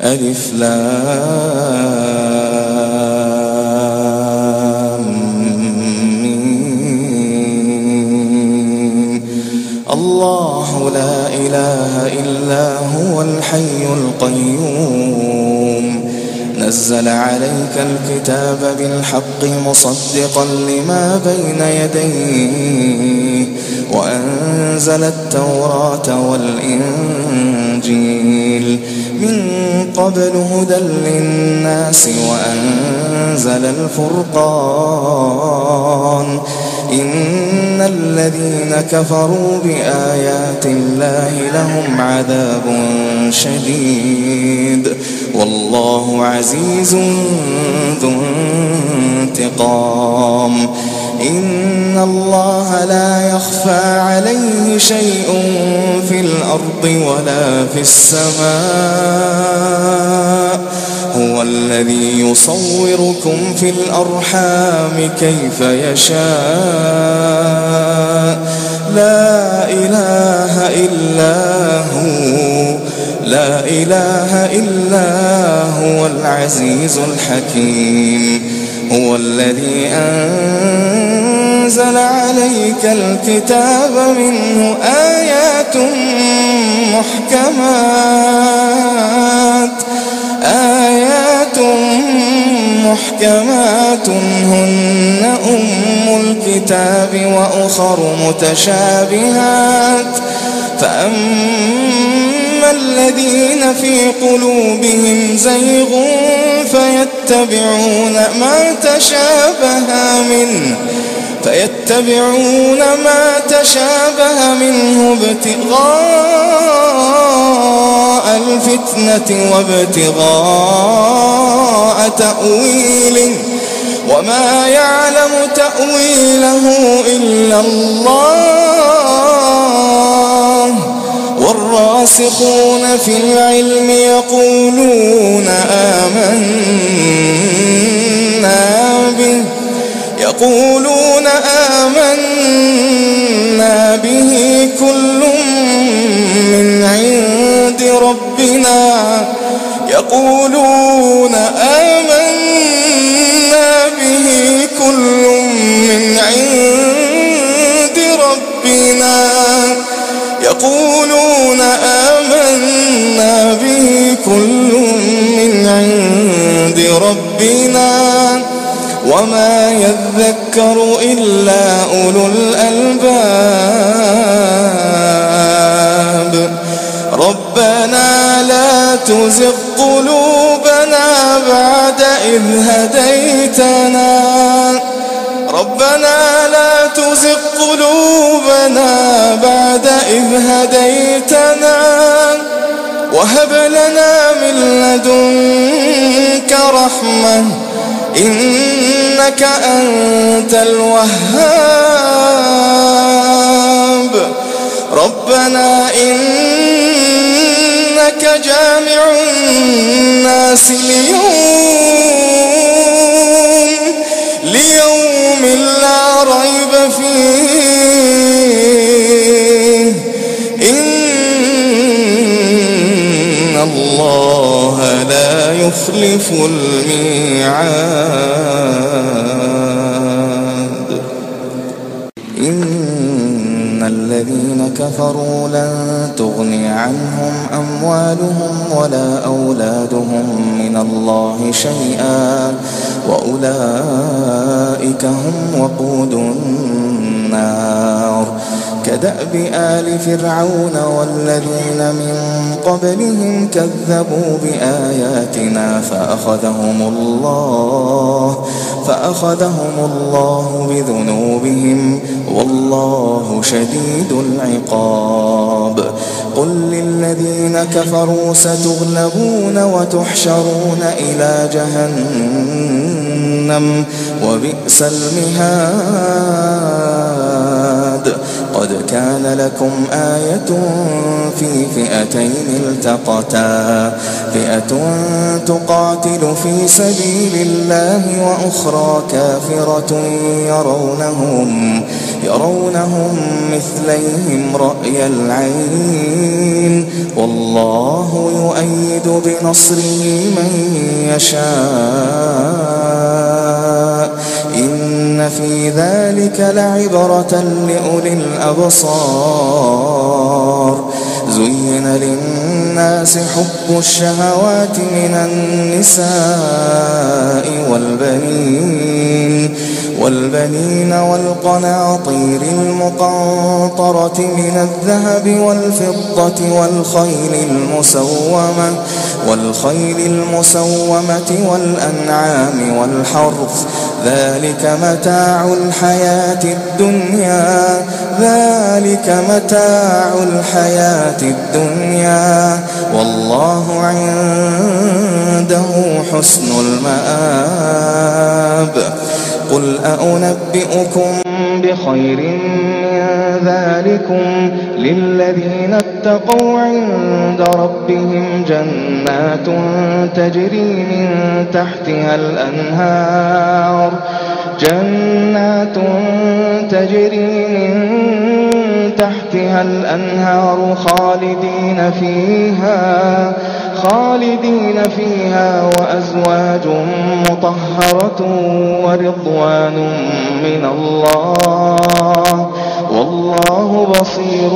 ألف لام ميم. الله لا إله إلا هو الحي القيوم نزل عليك الكتاب بالحق مصدقا لما بين يديه وأنزل التوراة والإنجيل من قبل هدى للناس وأنزل الفرقان إن الذين كفروا بآيات الله لهم عذاب شديد والله عزيز ذو انتقام. إن الله لا يخفى عليه شيء في الأرض ولا في السماء هو الذي يصوركم في الأرحام كيف يشاء لا إله إلا هو العزيز الحكيم. هو الذي أنزل عليك الكتاب منه آيات محكمات هن أم الكتاب وأخر متشابهات فأما الذين في قلوبهم زيغ فيتبعون ما تشابه منه ابتغاء الفتنة وابتغاء تأويله وما يعلم تأويله إلا الله والراسخون في العلم يقولون آمنا به كل من عند ربنا وما يذكر إلا أولو الألباب. ربنا لا تزغ قلوبنا بعد إذ هديتنا وهب لنا من لدنك رحمة إنك أنت الوهاب. ربنا إنك جامع الناس ليوم لا ريب فيه إن الله لا يخلف الميعاد. إن الذين كفروا لن تغني عنهم أموالهم ولا أولادهم من الله شيئا وأولئك هم وقود النار. كدأب آل فرعون والذين من قبلهم كذبوا بآياتنا فأخذهم الله بذنوبهم والله شديد العقاب. قل للذين كفروا ستغلبون وتحشرون إلى جهنم وبئس المهاد. قد كان لكم آية في فئتين التقتا فئة فئة تقاتل في سبيل الله وأخرى كافرة يرونهم مثليهم رأي العين والله يؤيد بنصره من يشاء إن في ذلك لعبرة لأولي الأبصار زين للناس حب الشهوات من النساء والبنين والقناطير المقنطرة من الذهب والفضة والخيل المسومة والأنعام والحرث ذلك متاع الحياة الدنيا والله عنده حسن المآب قل أنبئكم بخير من ذلكم للذين اتقوا عند ربهم جنات تجري من تحتها الأنهار خالدين فيها وأزواج مطهرة ورضوان من الله والله بصير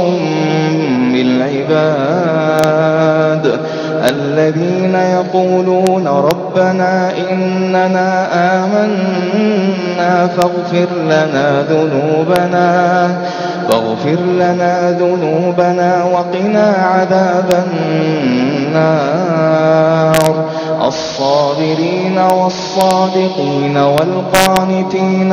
بالعباد الذين يقولون ربنا إننا آمنا فاغفر لنا ذنوبنا وقنا عذاب النار الصابرين والصادقين والقانتين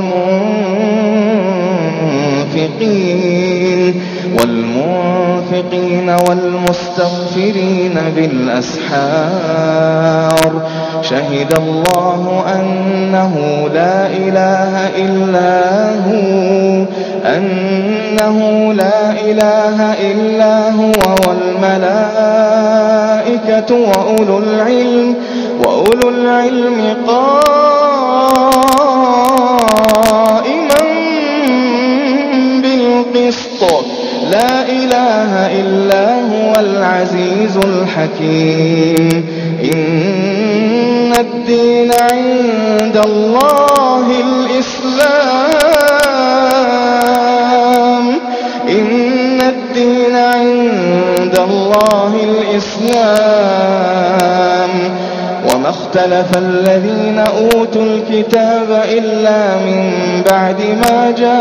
والمنفقين والمستغفرين بالأسحار شهد الله أنه لا إله إلا هو والملائكة وأولو العلم قائما بالقسط لا إله إلا هو العزيز الحكيم إن الدين عند الله الإسلام وما اختلف الذين أوتوا الكتاب إلا من بعد ما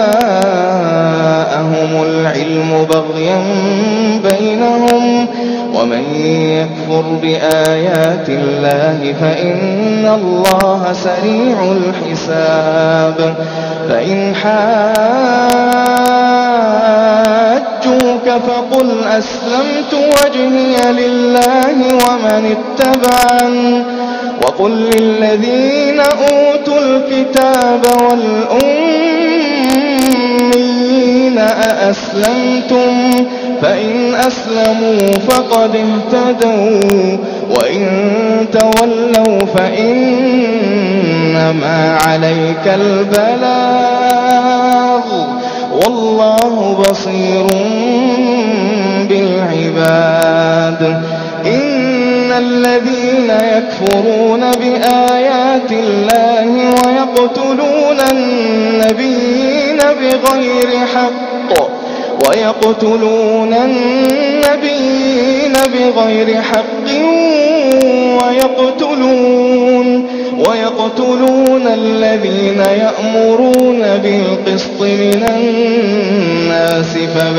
جاءهم العلم بغيا بينهم ومن يكفر بآيات الله فإن الله سريع الحساب فإن حاجوك فقل أسلمت وجهي لله ومن اتبعن وقل للذين أوتوا الكتاب والأميين أأسلمتم فإن أسلموا فقد اهتدوا وإن تولوا فإنما عليك البلاغ والله بصير بالعباد إن الذين يكفرون بآيات الله ويقتلون النبيين بغير حق ويقتلون الذين يأمرون بالقسط من الناس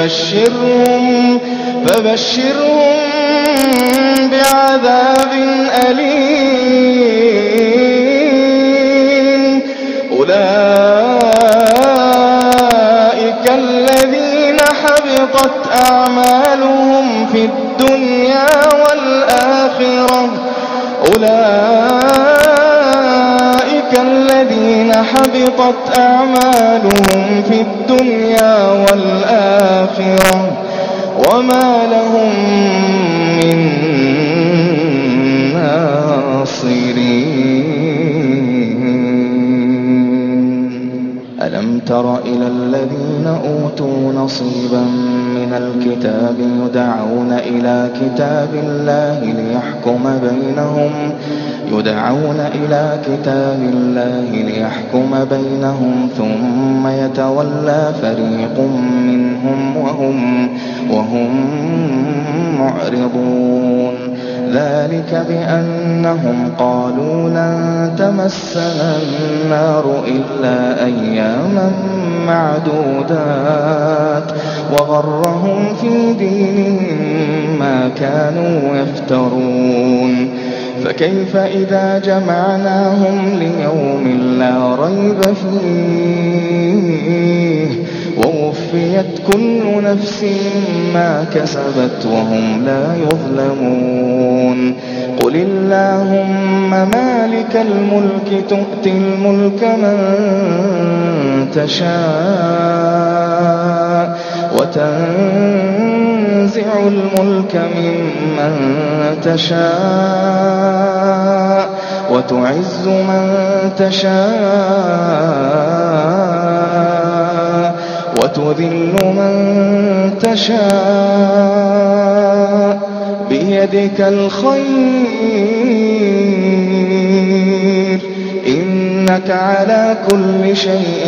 فبشرهم بعذاب أليم أولئك الذين حبطت أعمالهم في الدنيا والآخرة وما لهم من تر إلى الذين أوتوا نصيبا من الكتاب يدعون إلى كتاب الله ليحكم بينهم ثم يتولى فريق منهم وهم معرضون ذلك بأنهم قالوا لن تمسنا النار إلا أياما معدودات وغرهم في دينهم ما كانوا يفترون فكيف إذا جمعناهم ليوم لا ريب فيه ووفيت كل نفس ما كسبت وهم لا يظلمون قل اللهم مالك الملك تؤتي الملك من تشاء وتنزع الملك ممن تشاء وتعز من تشاء وتذل من تشاء بيدك الخير إنك على كل شيء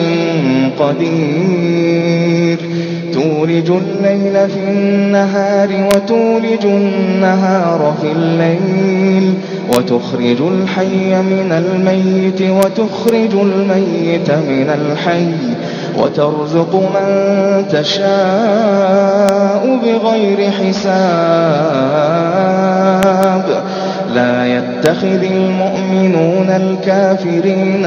قدير تولج الليل في النهار وتولج النهار في الليل وتخرج الحي من الميت وتخرج الميت من الحي وترزق من تشاء بغير حساب لا يتخذ المؤمنون الكافرين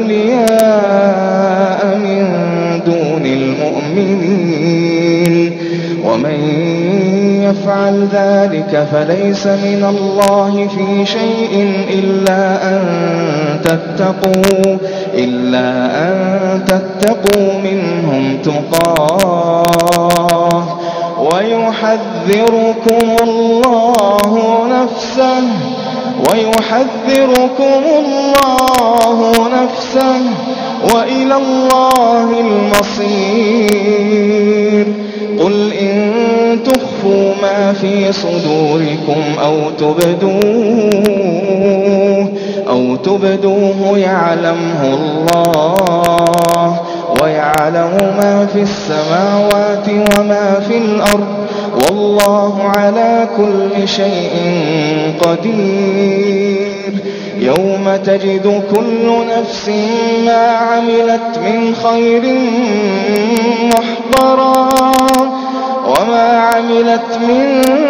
أولياء من دون المؤمنين ومن يفعل ذلك فليس من الله في شيء إلا أن تتقوا منهم تقاه ويحذركم الله نفسه وإلى الله المصير قل إن تخفوا ما في صدوركم أو تبدوه يعلمه الله ويعلم ما في السماوات وما في الأرض والله على كل شيء قدير يوم تجد كل نفس ما عملت من خير محضرا وما عملت من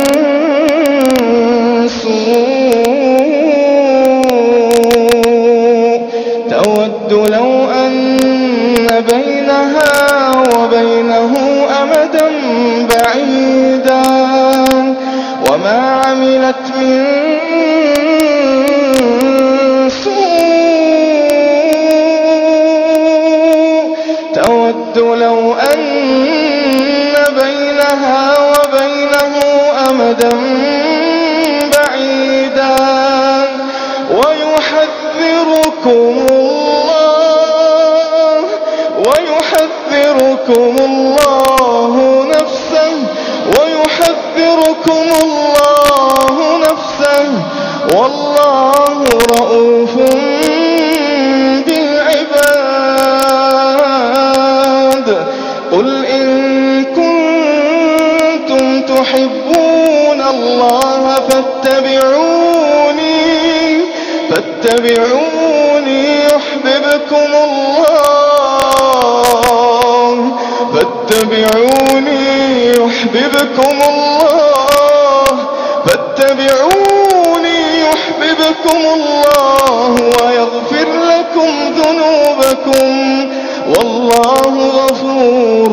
سوء تود لو أن بينها وبينه أمدا بعيدا وما عملت من سوء تود لو أن بينها وبينه أمدا بعيدا ويحذركم الله نفسه والله رؤوف بالعباد قل إن كنتم تحبون الله فاتبعوني يحببكم الله ويغفر لكم ذنوبكم والله غفور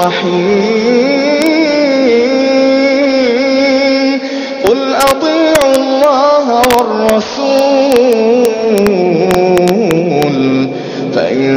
رحيم قل أطيعوا الله والرسول فإن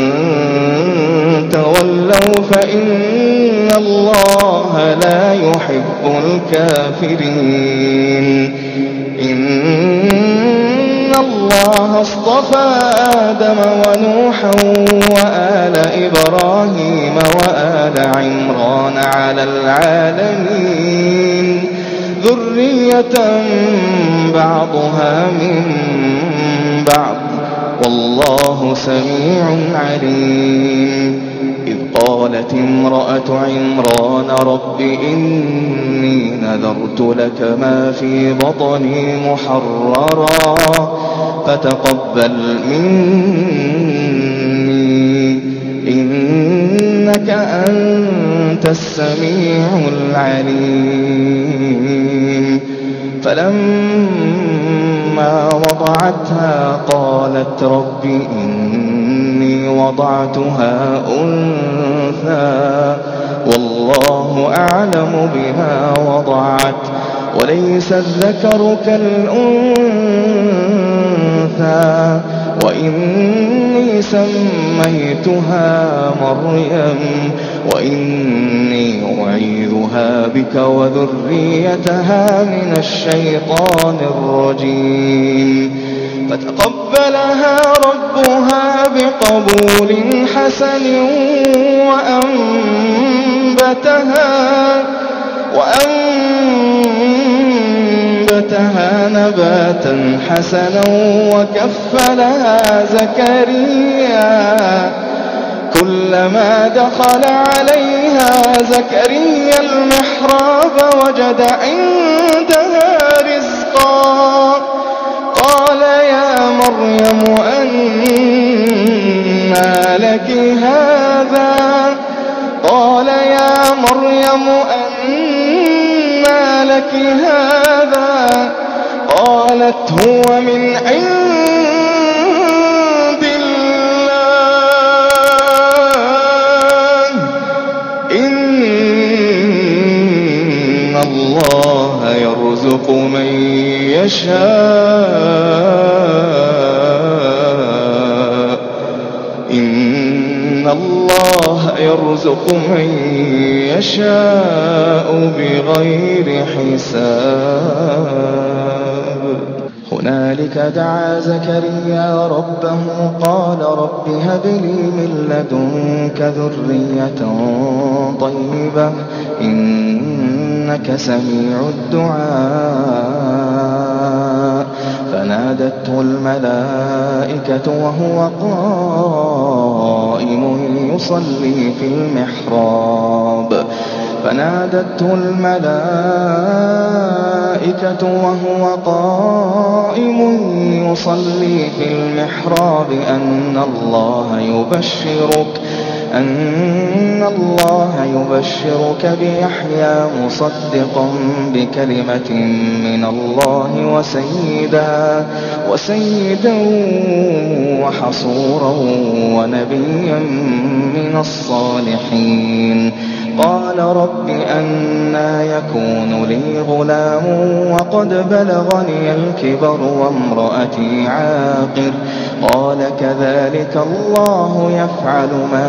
تولوا فإن الله لا يحب الكافرين إن الله الله اصطفى آدم ونوحا وآل إبراهيم وآل عمران على العالمين ذرية بعضها من بعض والله سميع عليم. إذ قالت امرأة عمران رب إني نذرت لك ما في بطني محررا فتقبل مني إنك أنت السميع العليم. فلما وضعتها قالت رب إني وضعتها أنثى والله أعلم بما وضعت وليس الذكر كالأنثى وإني سميتها مريم وإني أعيذها بك وذريتها من الشيطان الرجيم. فتقبلها ربها بقبول حسن وأنبتها نباتا حسنا وكفلها زكريا كلما دخل عليها زكريا المحراب وجد عندها رزقا قال يا مريم أنى لك هذا قالت هو من عند الله إن الله يرزق من يشاء بغير حساب. هنالك دعا زكريا ربه قال رب هب لي من لدنك ذرية طيبة إنك سميع الدعاء. فنادته الملائكة وهو قائم يصلي في المحراب أن الله يبشرك بيحيى مصدقا بكلمة من الله وسيدا وحصورا ونبيا من الصالحين. قال رب أنى يكون لي غلام وقد بلغني الكبر وامرأتي عاقر قال كذلك الله يفعل ما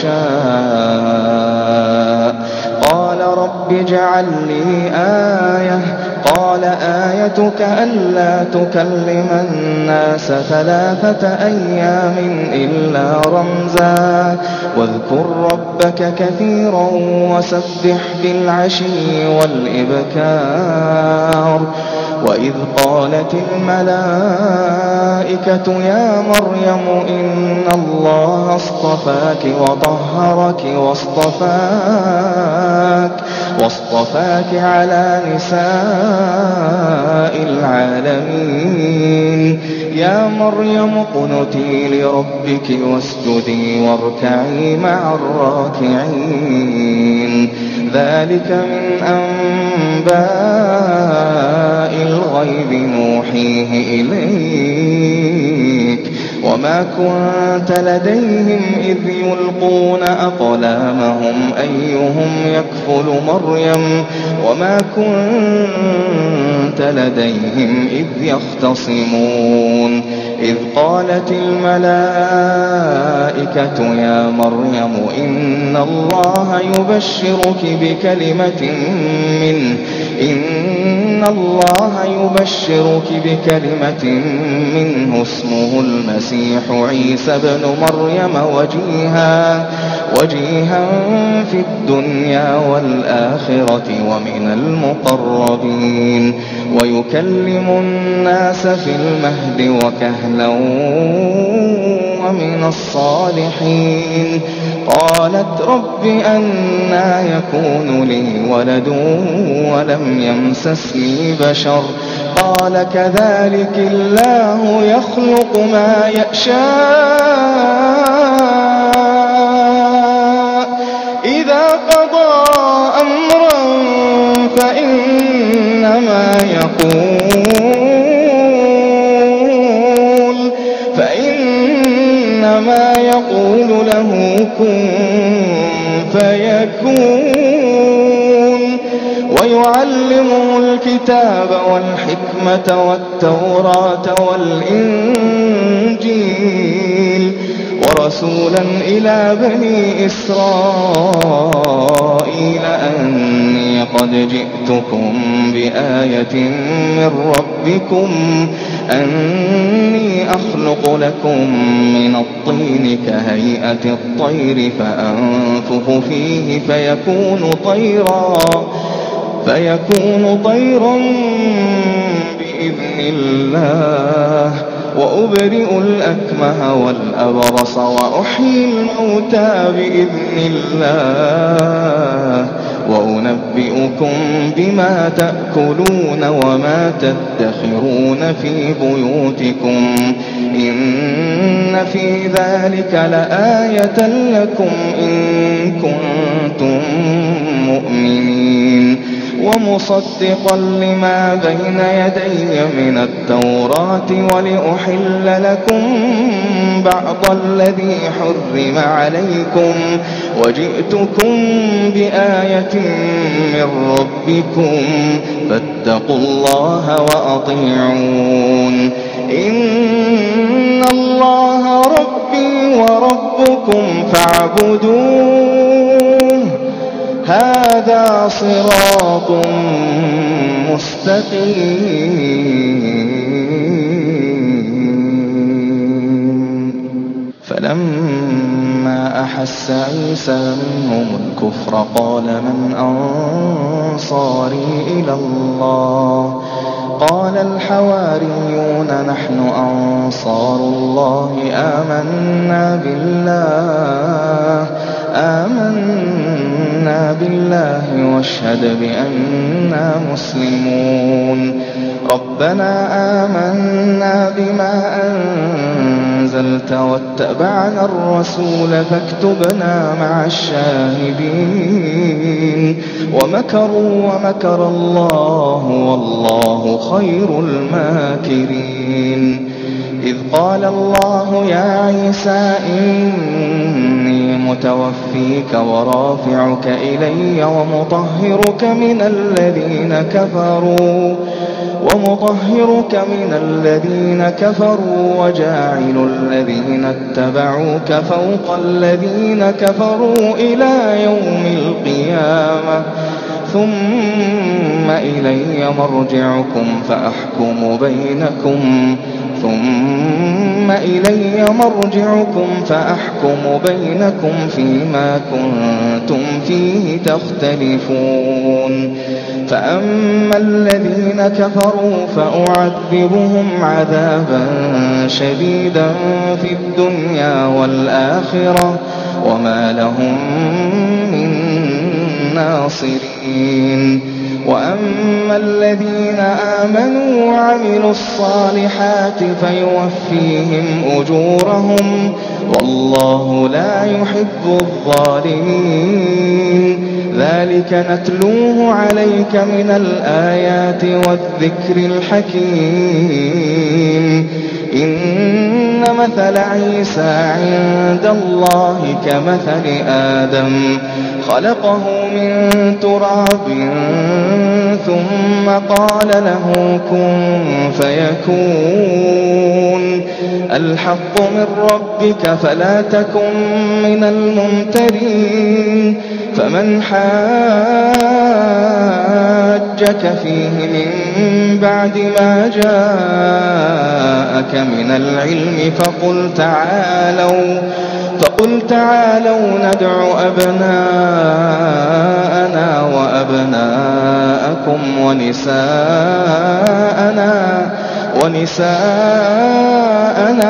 يشاء. قال رب اجعل لي آية قال آيتك ألا تكلم الناس 3 أيام إلا رمزا واذكر ربك كثيرا وسبح بالعشي والإبكار. وإذ قالت الملائكة يا مريم إن الله اصطفاك وطهرك واصطفاك على نساء العالمين. يا مريم اقنتي لربك واسجدي واركعي مع الراكعين. ذلك من أنباء الغيب نوحيه إليك وما كنت لديهم إذ يلقون أقلامهم أيهم يكفل مريم وما كنت لديهم إذ يختصمون. إذ قالت الملائكة يا مريم إن الله يبشرك بكلمة منه الله يبشرك بكلمة منه اسمه المسيح عيسى ابن مريم وجيها في الدنيا والآخرة ومن المقربين ويكلم الناس في المهد وكهلا ومن الصالحين. قالت رب أنى يكون لي ولد ولم يمسسني بشر قال كذلك الله يخلق ما يشاء إذا قضى أمرا فإنما يقول له كن فيكون. ويعلمه الكتاب والحكمة والتوراة والإنجيل ورسولا إلى بني إسرائيل أني قد جئتكم بآية من ربكم أني أخلق لكم من الطين كهيئة الطير فأنفخ فيه فيكون طيرا بإذن الله وأبرئ الأكمه والأبرص وأحيي الموتى بإذن الله وأنبئكم بما تأكلون وما تدخرون في بيوتكم إن في ذلك لآية لكم إن كنتم مؤمنين. ومصدقا لما بين يدي من التوراة ولأحل لكم بعض الذي حرم عليكم وجئتكم بآية من ربكم فاتقوا الله وأطيعون. إن الله ربي وربكم فاعبدوه هذا صراط مستقيم. فلما أحس عيسى منهم الكفر قال من أنصاري إلى الله قال الحواريون نحن أنصار الله آمنا بالله واشهد بأننا مسلمون. ربنا آمنا بما أنزلت واتبعنا الرسول فاكتبنا مع الشاهدين. ومكروا ومكر الله والله خير الماكرين. إذ قال الله يا عيسى إني متوفيك ورافعك إلي ومطهرك من الذين كفروا وجاعل الذين اتبعوك فوق الذين كفروا إلى يوم القيامة ثم إلي مرجعكم فأحكم بينكم فيما كنتم فيه تختلفون. فأما الذين كفروا فأعذبهم عذابا شديدا في الدنيا والآخرة وما لهم من ناصرين. وأما الذين آمنوا وعملوا الصالحات فيوفيهم أجورهم والله لا يحب الظالمين. ذلك نتلوه عليك من الآيات والذكر الحكيم. إن مثل عيسى عند الله كمثل آدم خلقه من تراب ثم قال له كن فيكون. الحق من ربك فلا تكن من الممترين فمن حاجك فيه من بعد ما جاءك من العلم فقل تعالوا ندع أبناءنا وأبناءكم ونساءنا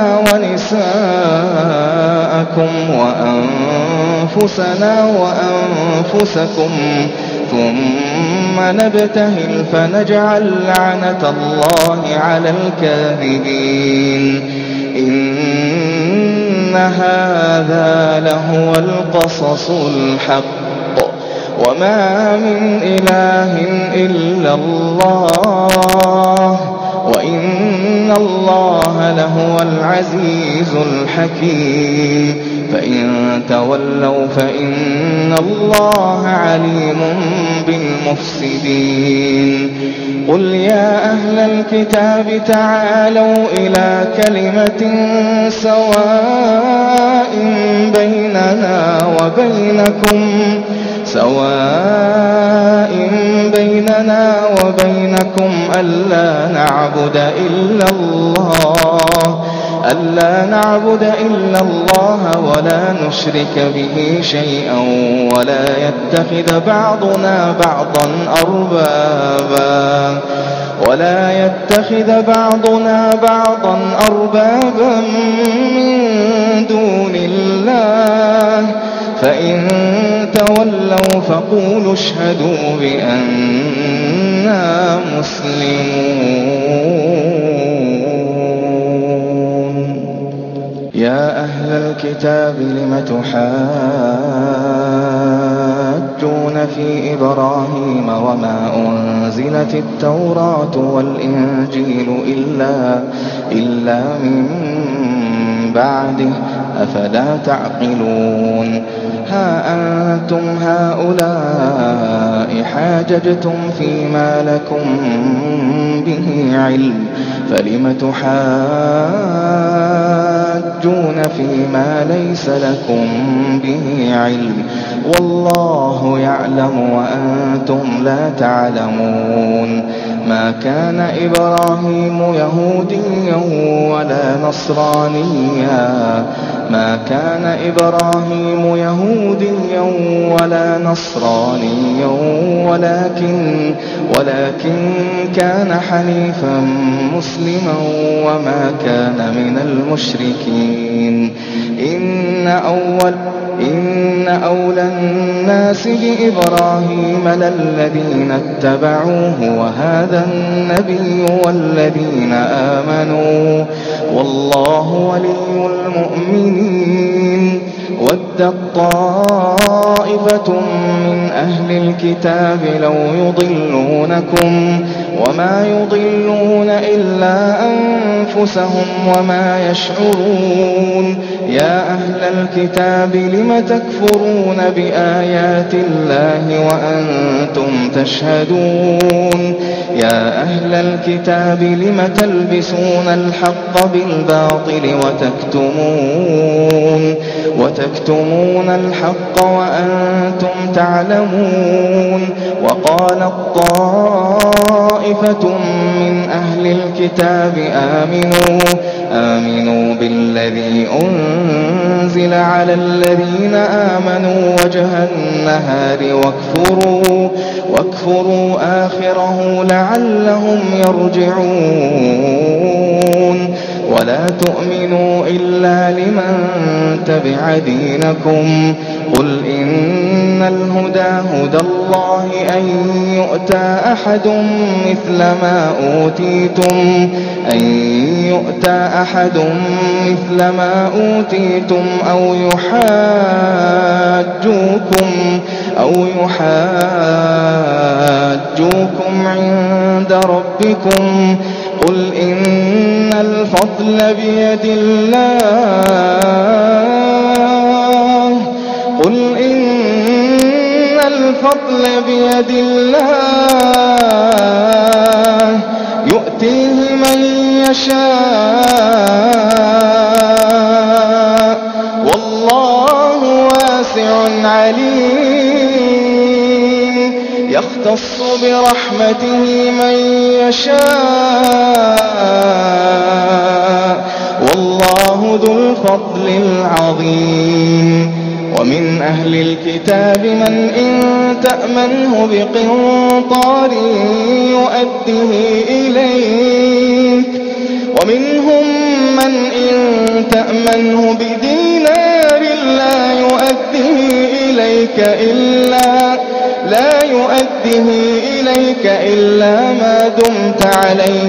ونساءكم وأنفسنا وأنفسكم ثم نبتهل فنجعل لعنة الله على الكاذبين إن هذا لهو القصص الحق وما من إله إلا الله وإن الله لهو العزيز الحكيم فإن تولوا فإن الله عليم بالمفسدين قل يا أهل الكتاب تعالوا إلى كلمة سواء بيننا وبينكم ألا نعبد إلا الله ولا نشرك به شيئا ولا يتخذ بعضنا بعضا أربابا من دون الله فإن تولوا فقولوا اشهدوا بأننا مسلمون يا أهل الكتاب لم تحاجون في إبراهيم وما أنزلت التوراة والإنجيل إلا من بعده أفلا تعقلون ها أنتم هؤلاء حاججتم فيما لكم به علم فلم تحاجون فيما ليس لكم به علم والله يعلم وأنتم لا تعلمون ما كان إبراهيم يهوديا ولا نصرانيا ولكن كان حنيفا مسلما وما كان من المشركين إن أولى الناس بإبراهيم للذين اتبعوه وهذا النبي والذين آمنوا والله ولي المؤمنين ودت طائفة من أهل الكتاب لو يضلونكم وما يضلون إلا أنفسهم وما يشعرون يا أهل الكتاب لم تكفرون بآيات الله وأنتم تشهدون يا أهل الكتاب لم تلبسون الحق بالباطل وتكتمون الحق وأنتم تعلمون وقالت طائفة من أهل الكتاب آمنوا بالذي أنزل على الذين آمنوا وجه النهار واكفروا آخره لعلهم يرجعون ولا تؤمنوا إلا لمن تبع دينكم قل إن الهدى هدى الله أن يؤتى أحد مثل ما أوتيتم أو يحاجوكم عند ربكم قل إن الفضل بيد الله يؤتيه من يشاء عليم يختص برحمته من يشاء والله ذو الفضل العظيم ومن أهل الكتاب من إن تأمنه بقنطار يؤده إليك ومنهم من إن تأمنه بدينار لا يؤده إليك إلا ما دمت عليه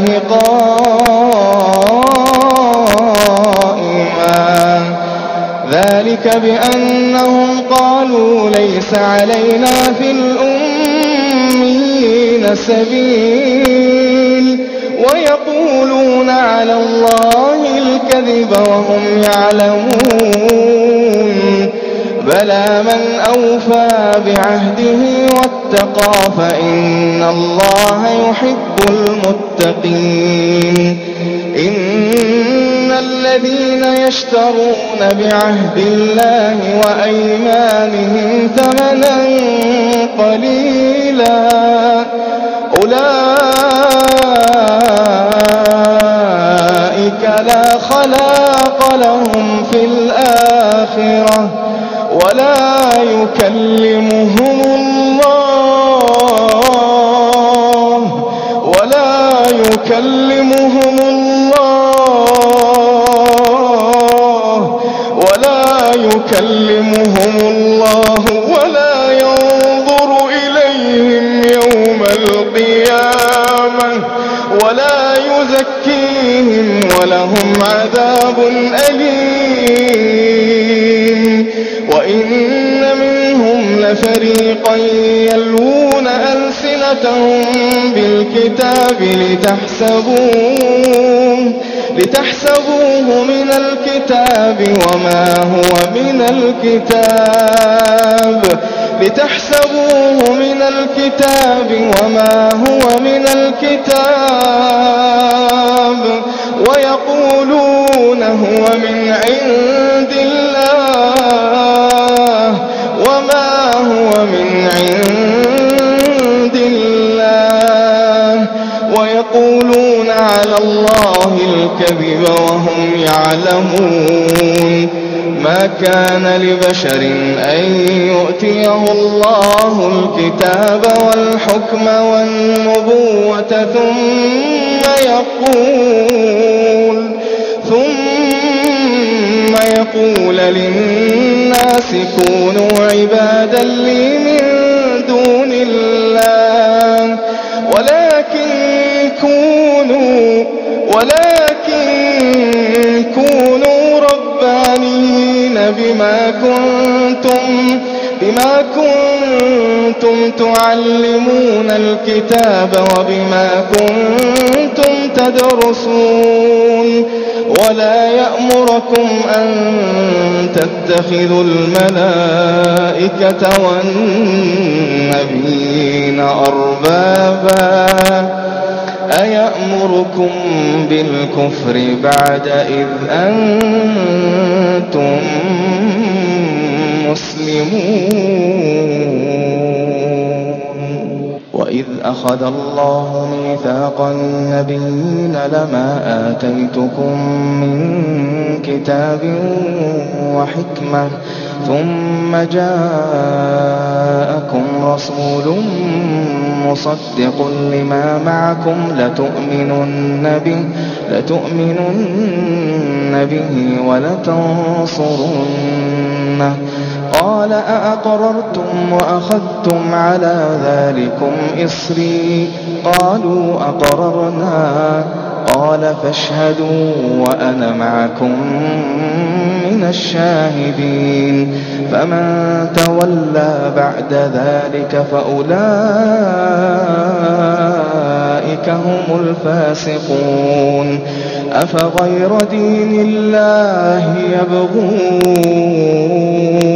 قائما ذلك بأنهم قالوا ليس علينا في الأميين سبيل ويقولون على الله الكذب وهم يعلمون بلى من أوفى بعهده واتقى فإن الله يحب المتقين إن الذين يشترون بعهد الله وأيمانهم ثمنا قليلا أولئك لا خلاق لهم في الآخرة ولا يكلمهم الله ولا ينظر إليهم يوم القيامة ولا يزكيهم ولهم عذاب أليم وإن منهم لفريقا يلوون ألسنتهم بالكتاب لتحسبوه من الكتاب وما هو من الكتاب ويقولون هو من عند الله وما هو من عند الله ويقولون على الله الكذب وهم يعلمون ما كان لبشر أن يؤتيه الله الكتاب والحكم والنبوة ثم يقول للناس كونوا عبادا لي من دون الله ولكن كونوا ربانيين بما كنتم تعلمون الكتاب وبما كنتم تدرسون ولا يأمركم أن تتخذوا الملائكة والنبيين أربابا أيأمركم بالكفر بعد إذ أنتم مسلمون وإذ أخذ الله ميثاق النبيين لما آتيتكم من كتاب وحكمة ثم جاءكم رسول مصدق لما معكم لتؤمنن به ولتنصرنه قال أأقررتم وأخذتم على ذلكم إصري قالوا أقررنا قال فاشهدوا وأنا معكم من الشاهدين فمن تولى بعد ذلك فأولئك هم الفاسقون أفغير دين الله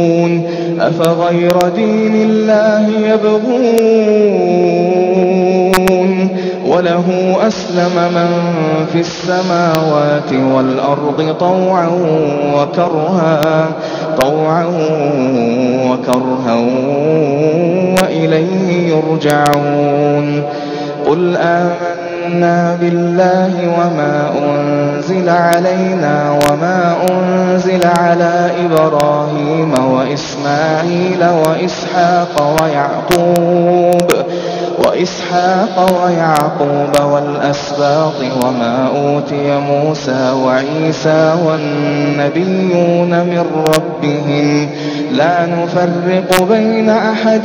يبغون وله أسلم من في السماوات والأرض طوعا وكرها وإليه يرجعون. قل آمنا بالله وما أنزل علينا وما أنزل على إبراهيم وإسماعيل وإسحاق ويعقوب والأسباط وما أوتي موسى وعيسى والنبيون من ربهم لا نفرق بين أحد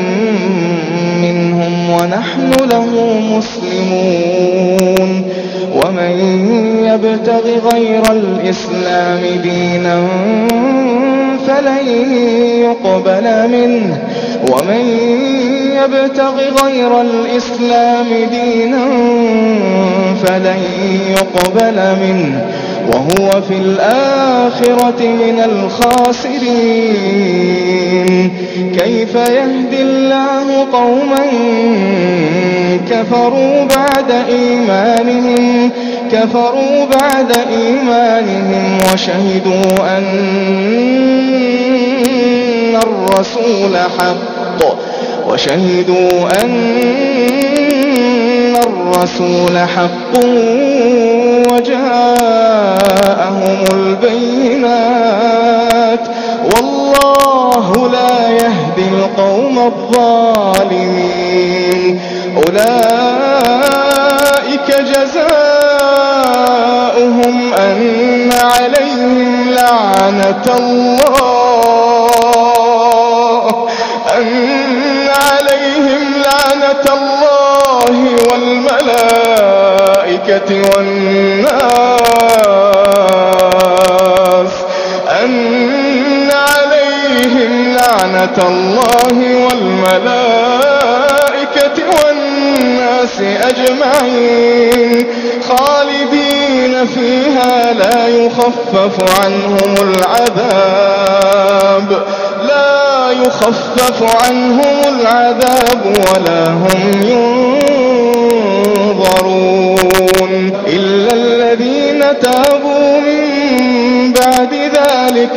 منهم ونحن له مسلمون. ومن يبتغ غير الإسلام دينا فلن يقبل منه وهو في الآخرة من الخاسرين. كيف يهدي الله قوما كفروا بعد إيمانهم وشهدوا أن الرسول حق وجاءهم البينات والله لا يهدي القوم الظالمين. أولئك جزاؤهم أن عليهم لعنة الله والملائكة والناس أجمعين خالدين فيها لا يخفف عنهم العذاب ولا هم ينظرون إلا الذين تابوا من بعد ذلك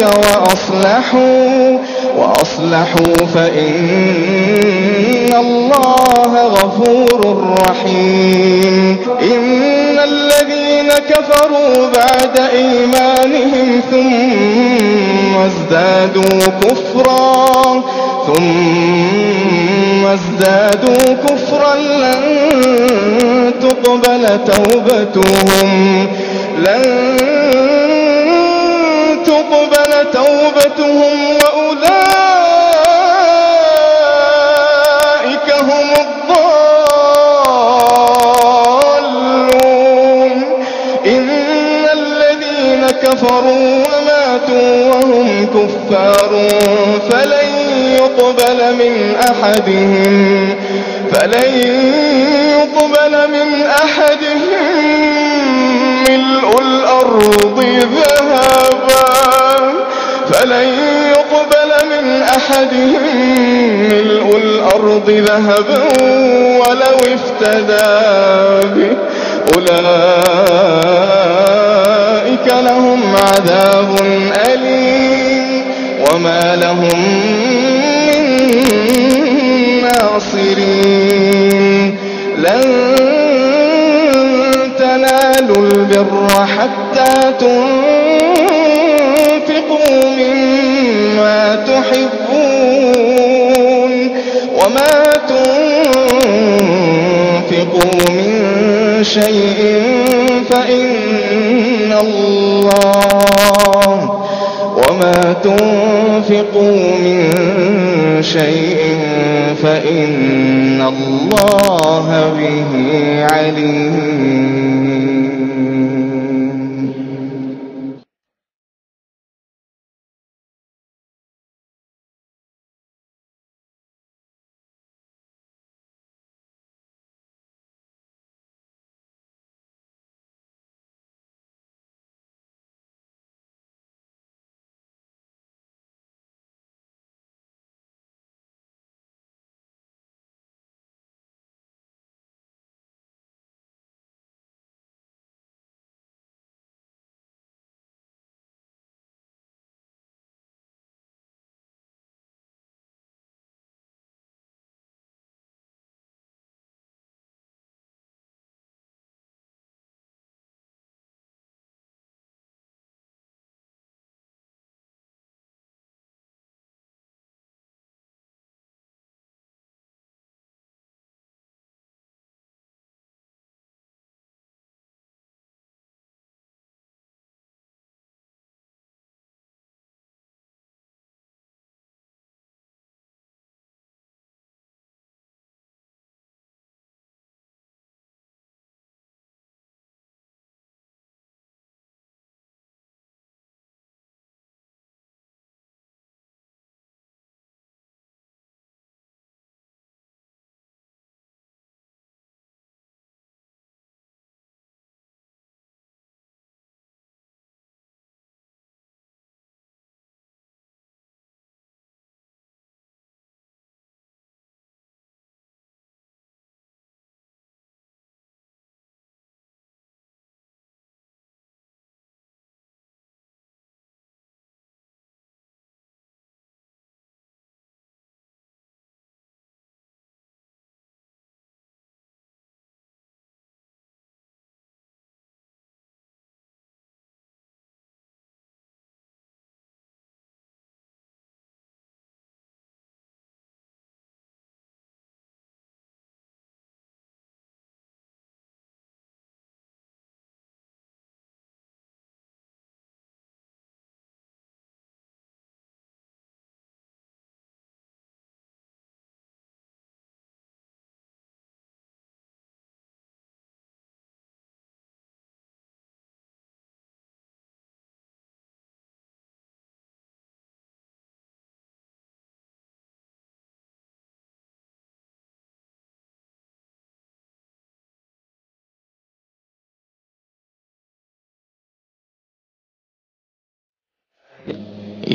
وأصلحوا فإن الله غفور رحيم. إن الذين كفروا بعد إيمانهم ثم ازدادوا كفرا لن تقبل توبتهم وأولئك هم الضالون. إن الذين كفروا وماتوا وهم كفار فلن يقبل من أحدهم ملء الأرض ذهبا ولو افتدى به. أولئك لهم عذاب أليم وما لهم من ناصرين. لن تنالوا البر حتى تنفقوا مما تحبون وما تنفقوا من شيء فإن الله به عليم.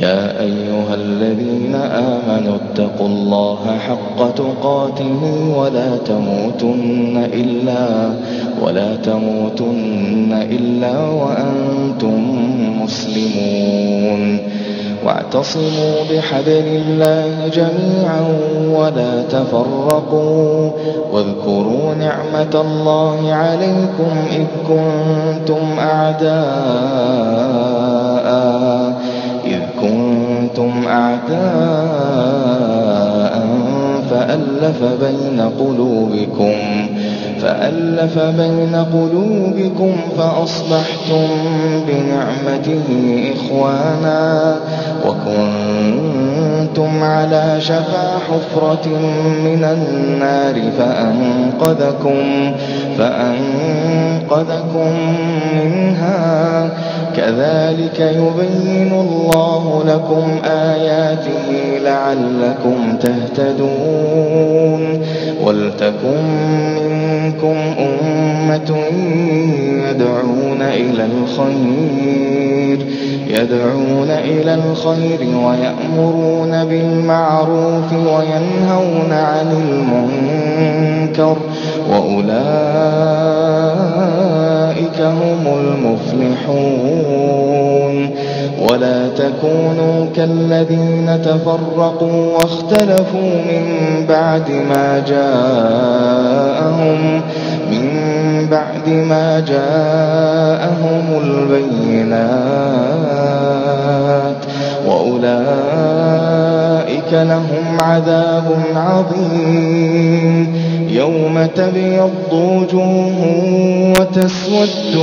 يا أيها الذين آمنوا اتقوا الله حق تقاته ولا تموتن إلا وأنتم مسلمون واعتصموا بحبل الله جميعا ولا تفرقوا واذكروا نعمة الله عليكم إذ كنتم أعداء فألف بين قلوبكم فأصبحتم بنعمته إخوانا وكنتم على شفا حفرة من النار فأنقذكم منها كذلك يبين الله لكم آياته لعلكم تهتدون ولتكن منكم أمة يدعون إلى الخير ويأمرون بالمعروف وينهون عن المنكر وأولئك هم المفلحون ولا تكونوا كالذين تفرقوا واختلفوا من بعد ما جاءهم البينات وأولئك لهم عذاب عظيم يوم تبيض وجوه وتسود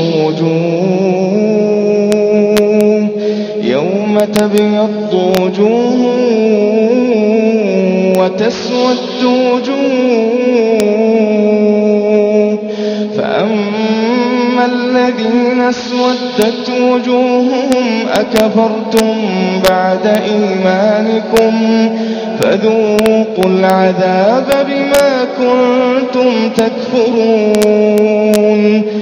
وجوه فأما الذين اسودت وجوههم أكفرتم بعد إيمانكم فذوقوا العذاب بما كنتم تكفرون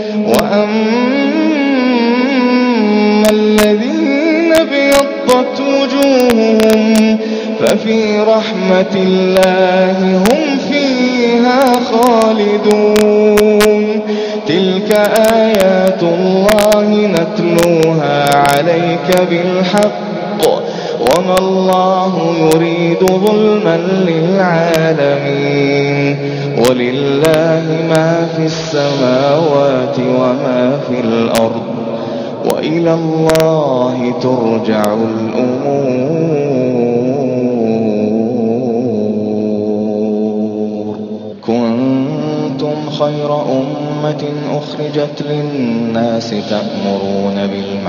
وأما الذين ابيضت وجوههم ففي رحمة الله هم فيها خالدون تلك آيات الله نتلوها عليك بالحق وما الله يريد ظلما للعالمين ولله ما في السماوات وما في الأرض وإلى الله ترجع الأمور كنتم خير أمة أخرجت للناس تأمرون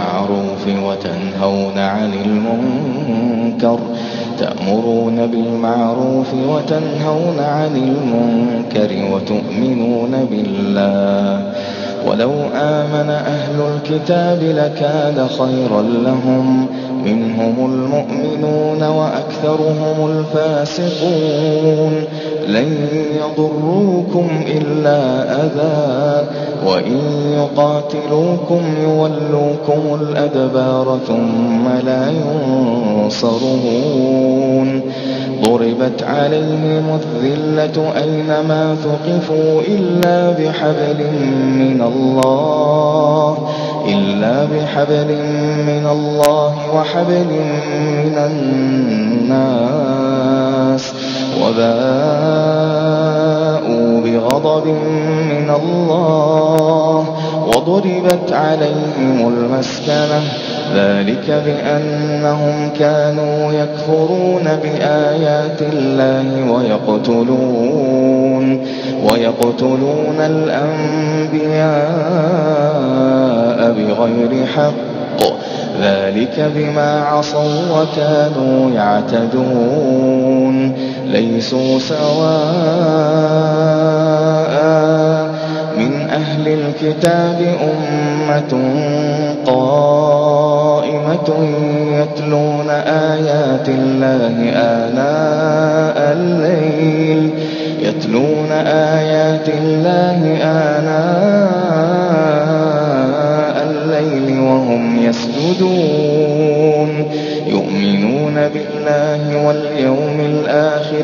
بالمعروف وتنهون عن المنكر وتؤمنون بالله ولو آمن أهل الكتاب لكان خيرا لهم منهم المؤمنون وأكثرهم الفاسقون لن يضروكم إلا أذى وإن يقاتلوكم يولوكم الأدبار ثم لا ينصرون ضربت عليهم الذلة أينما ثقفوا إلا بحبل من الله وحبل من الناس وباءوا بغضب من الله وضربت عليهم المسكنة ذلك بأنهم كانوا يكفرون بآيات الله ويقتلون الأنبياء بغير حق ذلك بما عصوا وكانوا يعتدون ليسوا سواء من أهل الكتاب أمة قائمة يتلون آيات الله آناء الليل وهم يسجدون يؤمنون بالله واليوم الآخر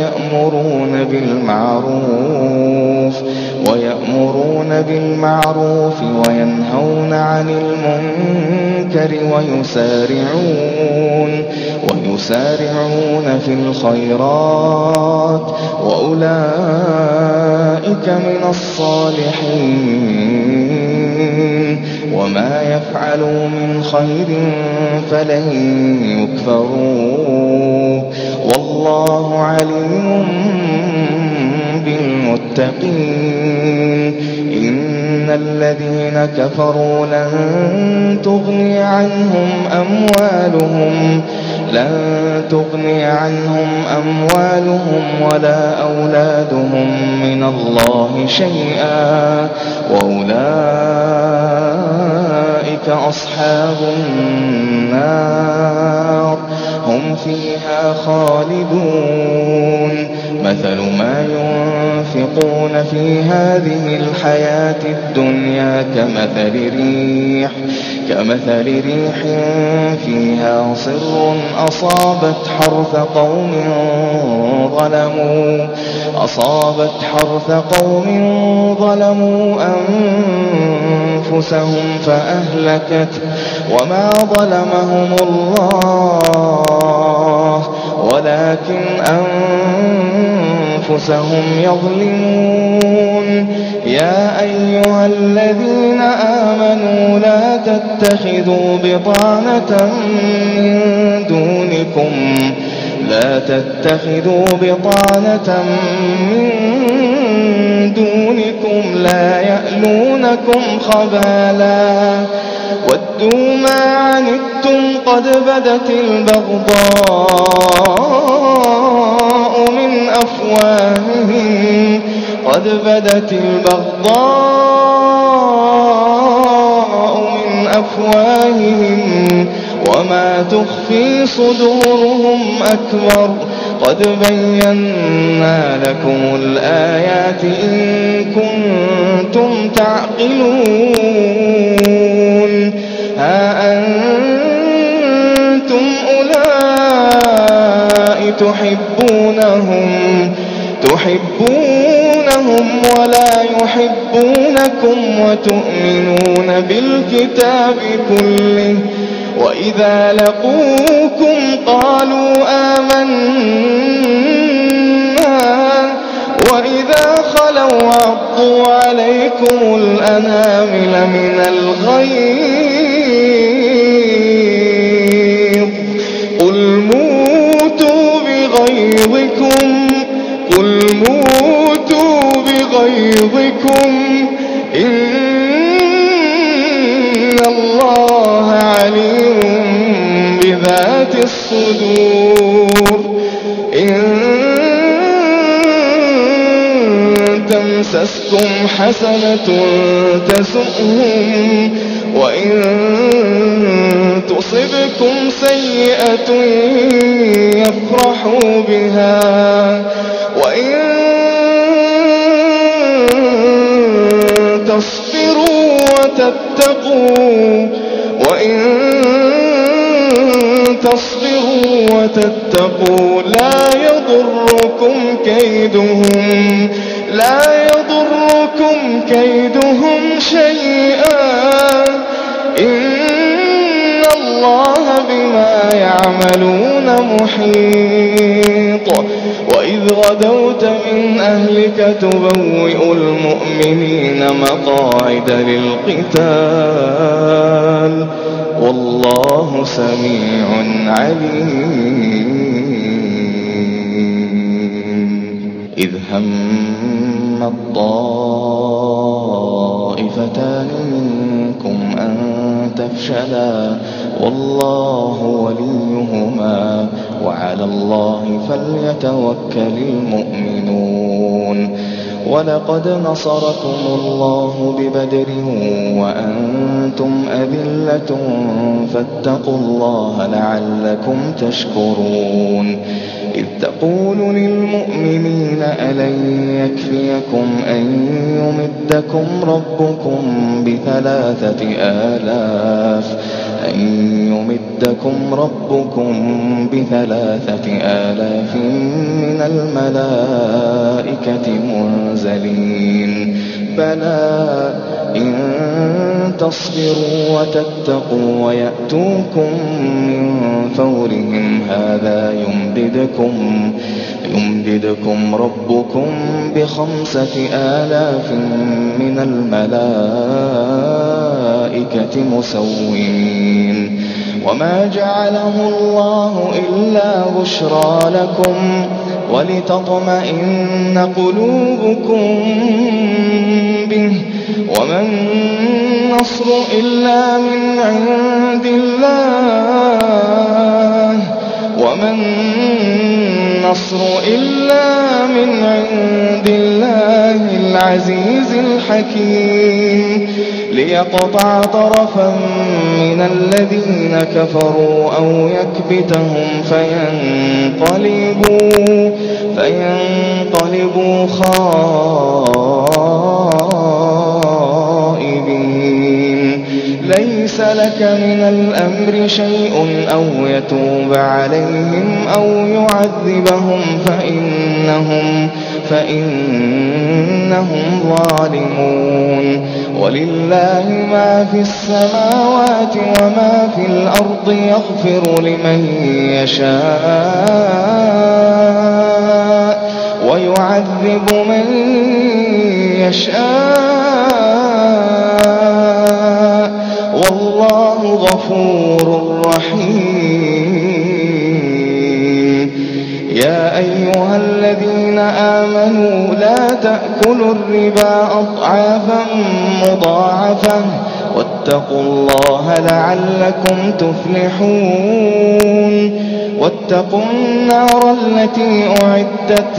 ويأمرون بالمعروف وينهون عن المنكر ويسارعون في الخيرات وأولئك من الصالحين وما يفعلوا من خير فلن يكفروه والله عليم بالمتقين إن الذين كفروا لن تغني عنهم أموالهم ولا أولادهم من الله شيئا وأولئك أصحاب النار هم فيها خالدون مثل ما ينفقون في هذه الحياة الدنيا كمثل ريح فيها صر أصابت حرث قوم ظلموا أنفسهم فأهلكت وما ظلمهم الله ولكن أنفسهم يظلمون يا أيها الذين آمنوا لا تتخذوا بطانة من دونكم لا يألونكم خبالا ودوا ما عنتم قد بدت البغضاء من أفواههم وما تخفي صدورهم أكبر قد بينا لكم الآيات إن كنتم تعقلون ها أنتم أولئك تحبونهم ولا يحبونكم وتؤمنون بالكتاب كله وإذا لقوكم قالوا آمنا وإذا خلوا عضوا عليكم الأنامل من الغيظ قل موتوا بغيظكم إن الله عليم بذات الصدور إن تمسسكم حسنة تسؤهم وإن تصبكم سيئة يفرحوا بها وإن تصبروا وتتقوا لا يضركم كيدهم شيئا إن الله بما يعملون محيط وإذ غدوت من أهلك تبوئ المؤمنين مقاعد للقتال والله سميع عليم إذ هم الطائفتان منكم أن تفشلا والله وليهما وعلى الله فليتوكل المؤمنون ولقد نصركم الله ببدر وأنتم أذلة فاتقوا الله لعلكم تشكرون إذ تقول للمؤمنين ألن يكفيكم أن يمدكم ربكم ب3,000 من الملائكة منزلين بلى إن تصبروا وتتقوا ويأتوكم من فورهم هذا يمددكم ربكم ب5,000 من الملائكة مسومين وما جعله الله إلا بشرى لكم ولتطمئن قلوبكم به وما النصر إلا من عند الله العزيز الحكيم ليقطع طرفا من الذين كفروا أو يكبتهم فينقلبوا خائبين ليس لك من الأمر شيء أو يتوب عليهم أو يعذبهم فإنهم ظالمون ولله ما في السماوات وما في الأرض يغفر لمن يشاء ويعذب من يشاء والله غفور رحيم يا أيها الذين آمنوا لا تأكلوا الربا أضعافا مضاعفة واتقوا الله لعلكم تفلحون واتقوا النار التي أعدت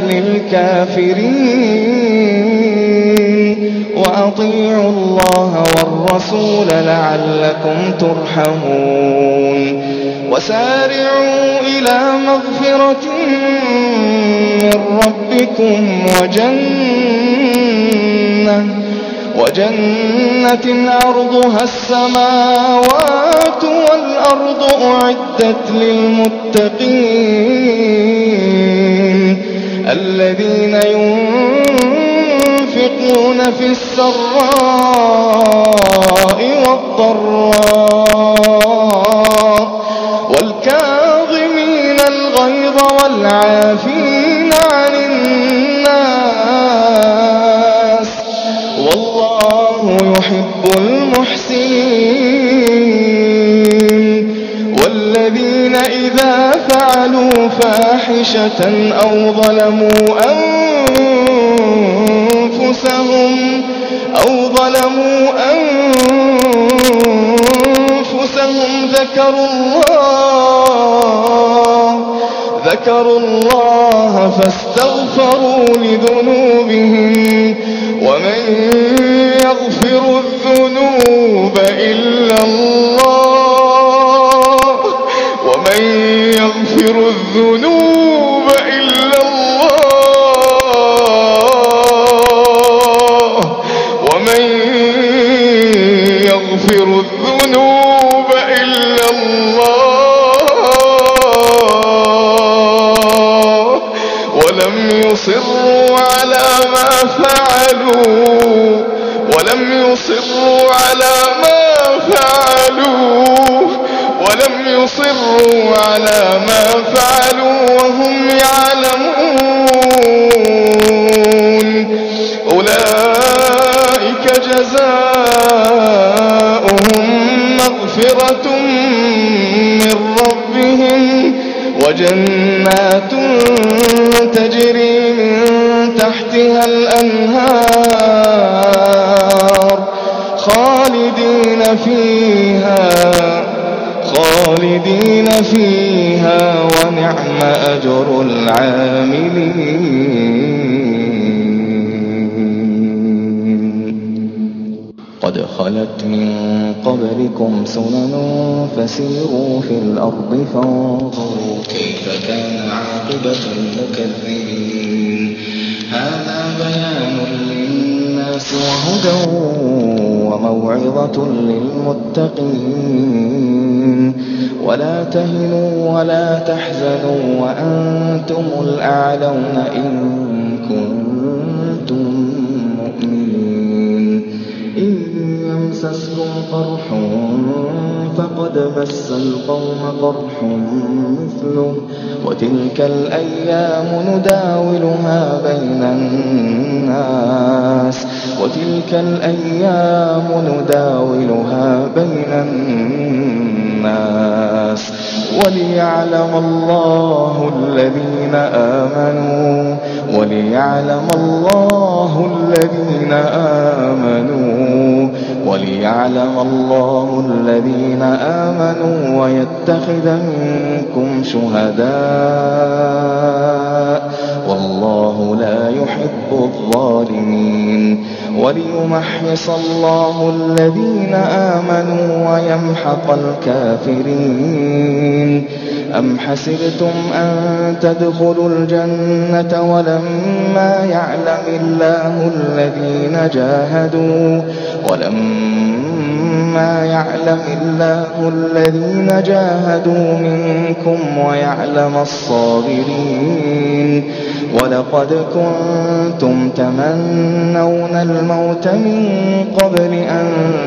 للكافرين وأطيعوا الله والرسول لعلكم ترحمون وسارعوا إلى مغفرة من ربكم وجنة عرضها السماوات والأرض أعدت للمتقين الذين ينفقون في السراء والضراء والكاظمين الغيظ والعافين عن الناس والله يحب المحسنين والذين إذا فعلوا فاحشة أو ظلموا أنفسهم ذكروا الله فاستغفروا لذنوبهم ومن يغفر الذنوب إلا الله ولم يصروا على ما فعلوا وهم يعلمون أولئك جزاؤهم مغفرة من ربهم وجنات تجري من تحتها الأنهار خالدين فيها ونعم أجر العاملين قد خلت من قبلكم سنن فسيروا في الأرض فانظروا كيف كان عاقبة المكذبين. هذا بيان للناس وهدى وموعظة للمتقين. ولا تهنوا ولا تحزنوا وأنتم الأعلون إن كنتم مؤمنين. إن يمسسكم قرح فقد مس القوم قرح مثله وتلك الأيام نداولها بين الناس وليعلم الله الذين آمنوا ويتخذ منكم شهداء والله لا يحب الظالمين. وليمحص الله الذين آمنوا ويمحق الكافرين. أم حسبتم أن تدخلوا الجنة ولما يعلم الله الذين جاهدوا منكم ويعلم الصابرين. ولقد كنتم تمنون الموت من قبل أن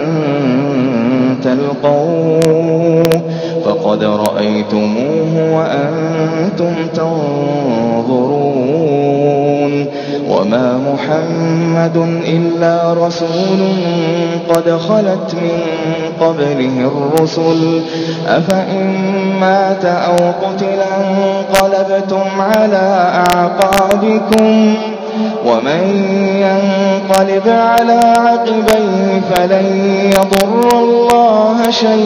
تلقوه فقد رأيتموه وأنتم تنظرون. وما محمد إلا رسول قد خلت من قبله الرسل أفإن مات أو قتل انقلبتم على أعقابكم ومن ينقلب على عقبيه فلن يضر الله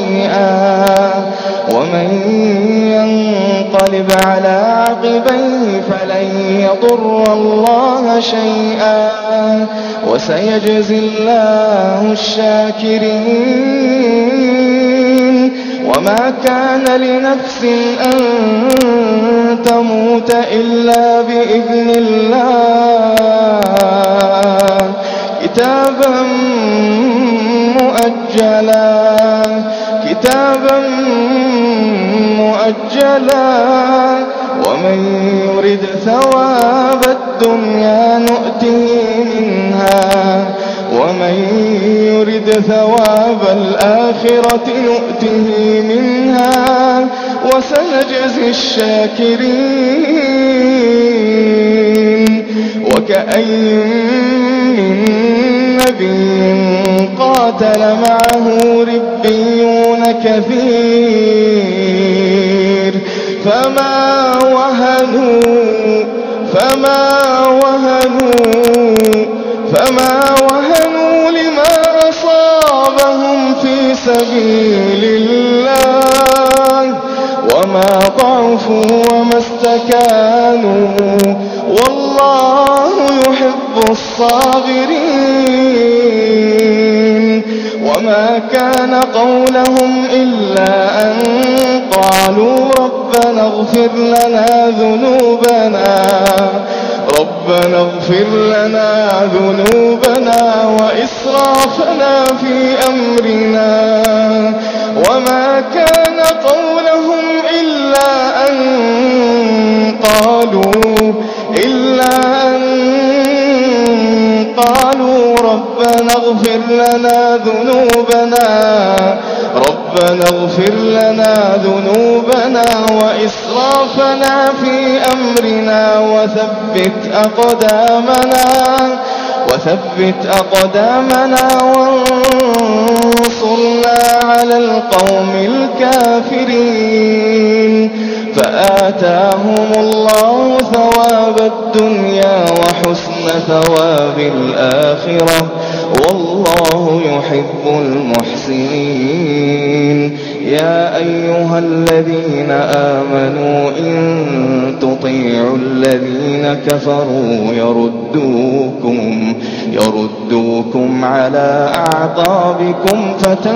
شيئا وسيجزي الله الشاكرين. وما كان لنفس أن تموت إلا بإذن الله كتابا مؤجلا ومن يرد ثواب الدنيا نؤته منها ومن يرد ثواب الآخرة نؤته منها وسنجزي الشاكرين. وكأي من نبي قاتل معه ربيون كثير فما وهنوا لما أصابهم في سبيل الله وما ضعفوا وما استكانوا والله يحب الصابرين. وما كان قولهم إلا أن قالوا ربنا اغفر لنا ذنوبنا وإسرافنا في أمرنا. وما كان قولهم إلا أن قالوا ربنا اغفر لنا ذنوبنا وإسرافنا في أمرنا وثبت أقدامنا وانصرنا على القوم الكافرين. فآتاهم الله ثواب الدنيا وحسن ثواب الآخرة والله يحب المحسنين. يا أيها الذين آمنوا إن تطيعوا الذين كفروا يردوكم على أعقابكم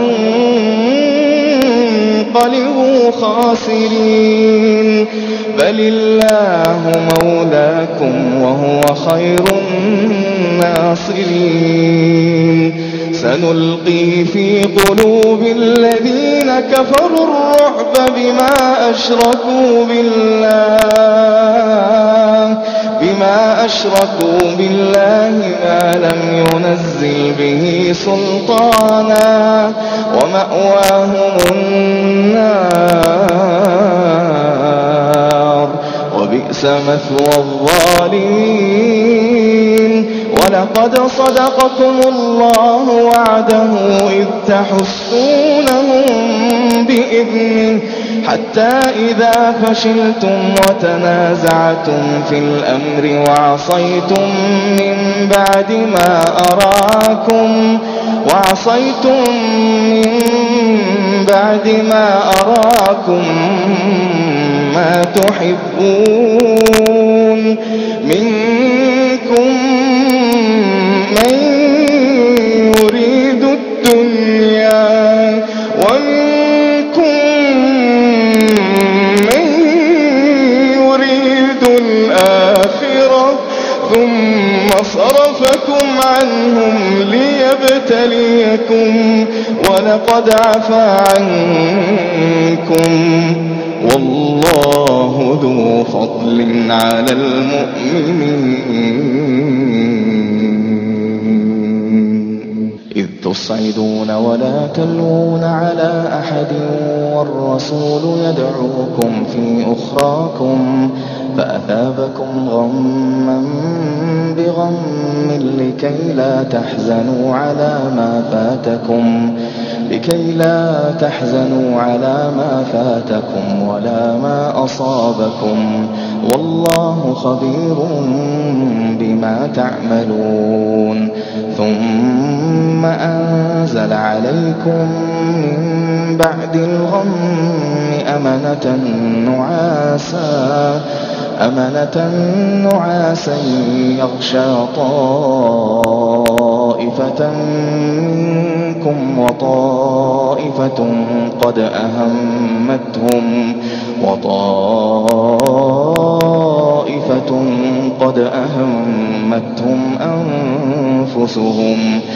فتنقلبوا خاسرين بل الله مولاكم وهو خير الناصرين سنلقي في قلوب الذين كفروا الرعب بما أشركوا بالله ما لم ينزل به سلطانا ومأواهم النار وبئس مثوى الظالمين ولقد صدقكم الله وعده إذ تحسونهم بإذنه حتى إذا فشلتم وتنازعتم في الأمر وعصيتم من بعد ما أراكم ما تحبون منكم من يريد الدنيا ومنكم من يريد الآخرة ثم صرفكم عنهم ليبتليكم ولقد عفا عنكم والله ذو فضل على المؤمنين إذ تصعدون ولا تلوون على أحد والرسول يدعوكم في أخراكم فأثابكم غما بغم لكي لا تحزنوا على ما فاتكم ولا ما أصابكم والله خبير بما تعملون ثم أنزل عليكم من بعد الغم أمنة نعاسا يغشى طائفة منكم وطائفة قد أهمتهم أنفسهم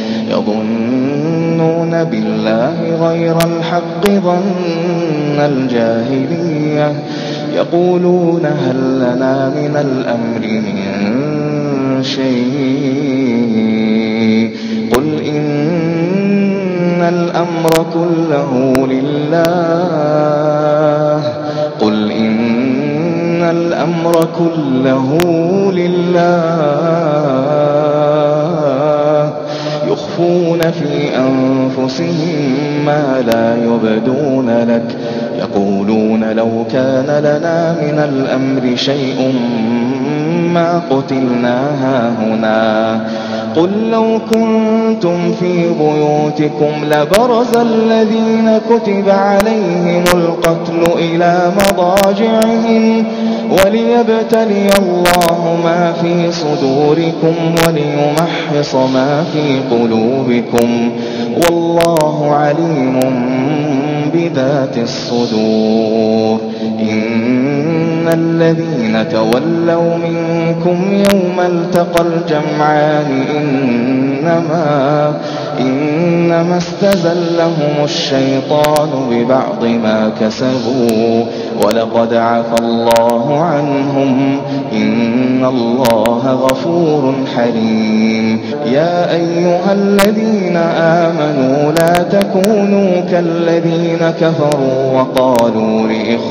يظنون بالله غير الحق ظن الجاهلية يقولون هل لنا من الأمر من شيء قل إن الأمر كله لله يخفون في أنفسهم ما لا يبدون لك يقولون لو كان لنا من الأمر شيء ما قتلنا هاهنا قل لو كنتم في بيوتكم لبرز الذين كتب عليهم القتل إلى مضاجعهم وليبتلي الله ما في صدوركم وليمحص ما في قلوبكم والله عليم بذات الصدور إن الذين تولوا منكم يوم التقى الجمعان إنما استزلهم الشيطان ببعض ما كسبوا ولقد عفا الله عنهم إن الله غفور حليم يا أيها الذين آمنوا لا تكونوا كالذين كفروا وقالوا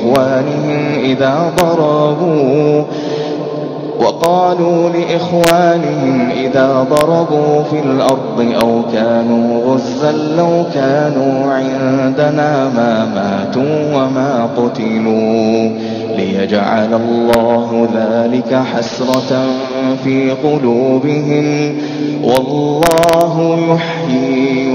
لإخوانهم إذا ضربوا في الأرض أو كانوا غزا لو كانوا عندنا ما ماتوا وما قتلوا ليجعل الله ذلك حسرة في قلوبهم والله يحيي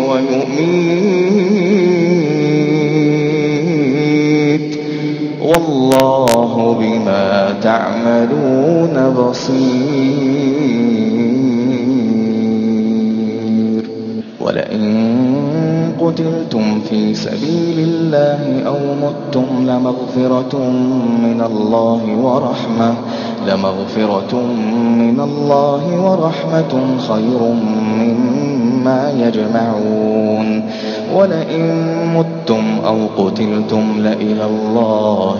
ويميت والله بما تعملون بصير. قتلتم في سبيل الله أو متم لمغفرة من الله ورحمة خير مما يجمعون ولئن متم أو قتلتم لإلى الله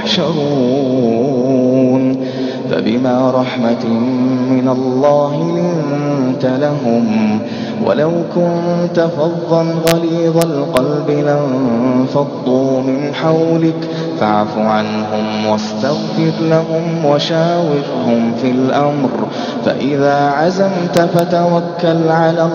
تحشرون فبما رحمة من الله لنت لهم ولو كنت فظا غليظ القلب لانفضوا من حولك فاعف عنهم واستغفر لهم وشاورهم في الأمر فإذا عزمت فتوكل على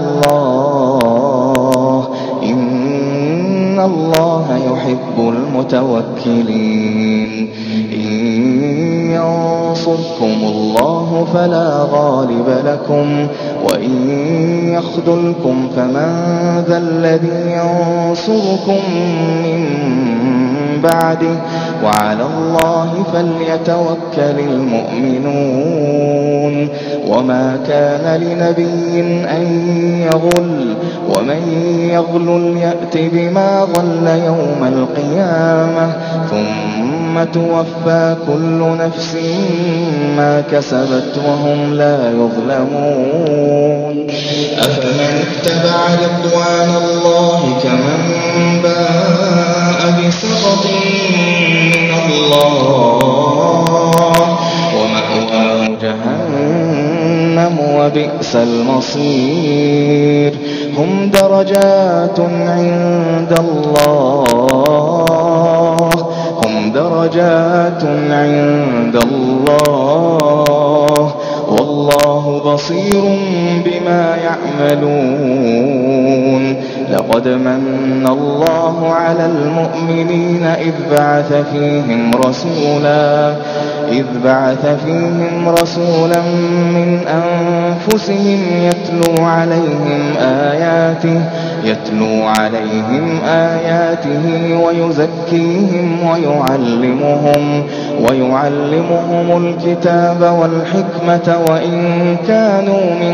الله إن الله يحب المتوكلين إن ينصركم الله فلا غالب لكم وإن يخذلكم فمن ذا الذي ينصركم من بعده وعلى الله فليتوكل المؤمنون وما كان لنبي أن يغل ومن يغلل يأت بما غل يوم القيامة ثم توفى كل نفس ما كسبت وهم لا يظلمون أفمن اتبع رضوان الله كمن باء بسخط من الله ومأواه جهنم وبئس المصير هم درجات عند الله والله بصير بما يعملون لقد من الله على المؤمنين إذ بعث فيهم رسولا من أنفسهم يتلو عليهم آياته ويزكيهم ويعلمهم الكتاب والحكمة وإن كانوا من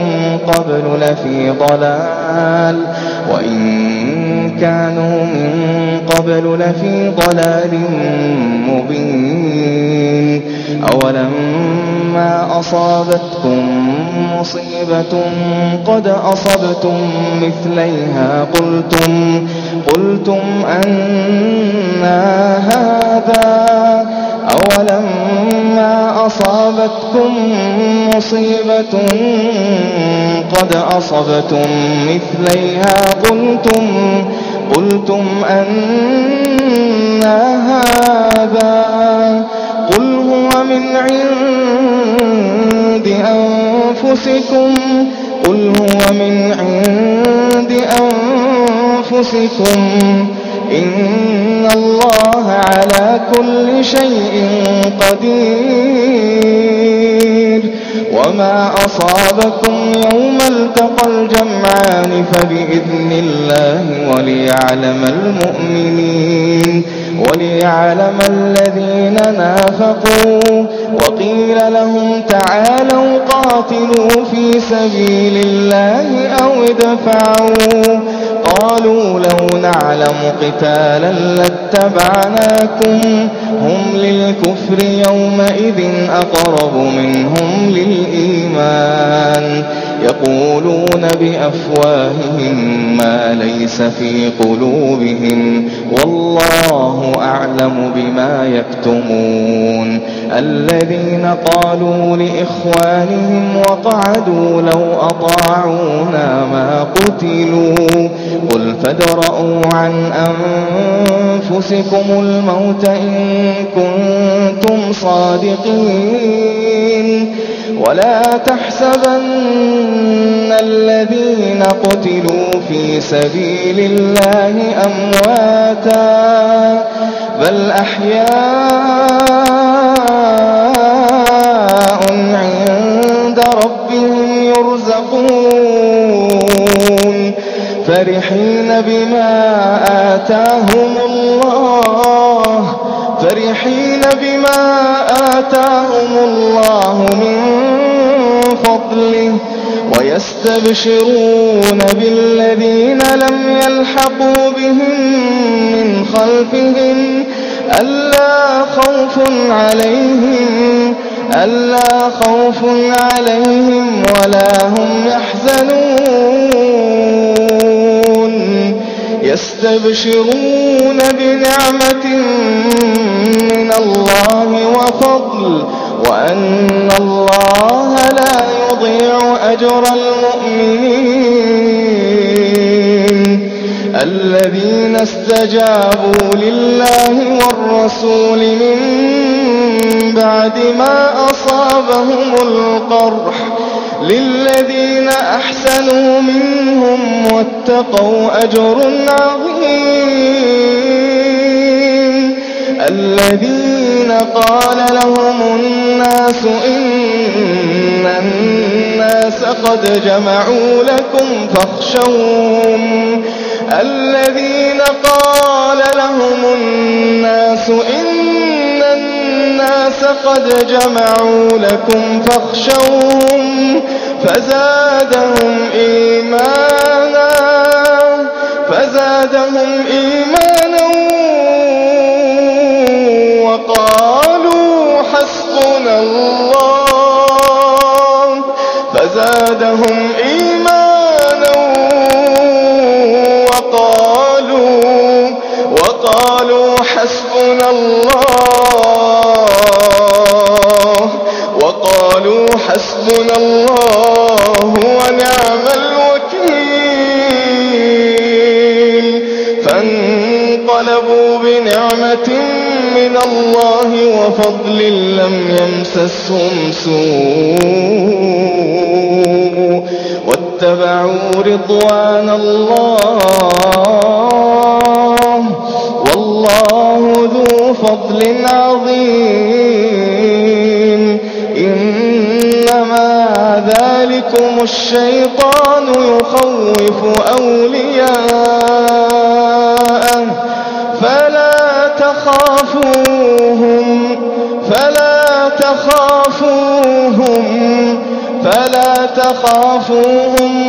قبل لفي ضلال مبين أولما أصابتكم مصيبة قد أصبتم مثليها قلتم أنى هذا أولما أصابتكم مصيبة قد أصبتم مثليها قلتم أنى هذا قل هو من عند أنفسكم إن الله على كل شيء قدير وما أصابكم يوم التقى الجمعان فبإذن الله وليعلم الذين نافقوا وقيل لهم تعالوا قاتلوا في سبيل الله أو ادفعوا قالوا لو نعلم قتالا لاتبعناكم هم للكفر يومئذ أقرب منهم للإيمان يقولون بأفواههم ما ليس في قلوبهم والله أعلم بما يكتمون الذين قالوا لإخوانهم وقعدوا لو أطاعونا ما قتلوا قل فادرءوا عن أنفسكم الموت إن كنتم صادقين ولا تحسبن الذين قتلوا في سبيل الله أمواتا بل أحياء عند ربهم يرزقون فرحين بما آتاهم الله من فضله ويستبشرون بالذين لم يلحقوا بهم من خلفهم ألا خوف عليهم ولا هم يحزنون يستبشرون بنعمة من الله وفضل وأن الله لا يضيع أجر المؤمنين الذين استجابوا لله والرسول من بعد ما أصابهم القرح للذين أحسنوا منهم واتقوا أجر عظيم الذين قال لهم الناس إن الناس قد جمعوا لكم فاخشوهم الذين قال لهم الناس إن الناس قد جمعوا لكم فاخشوهم فزادهم إيمانا وقالوا حسبنا الله فزادهم إيمانا وقالوا حسبنا الله ونعم الوكيل فانقلبوا بنعمة من الله وفضل لم يمسسهم سوء واتبعوا رضوان الله والله ذو فضل عظيم إنما ذلكم الشيطان يخوف أولياءه فلا تخافوهم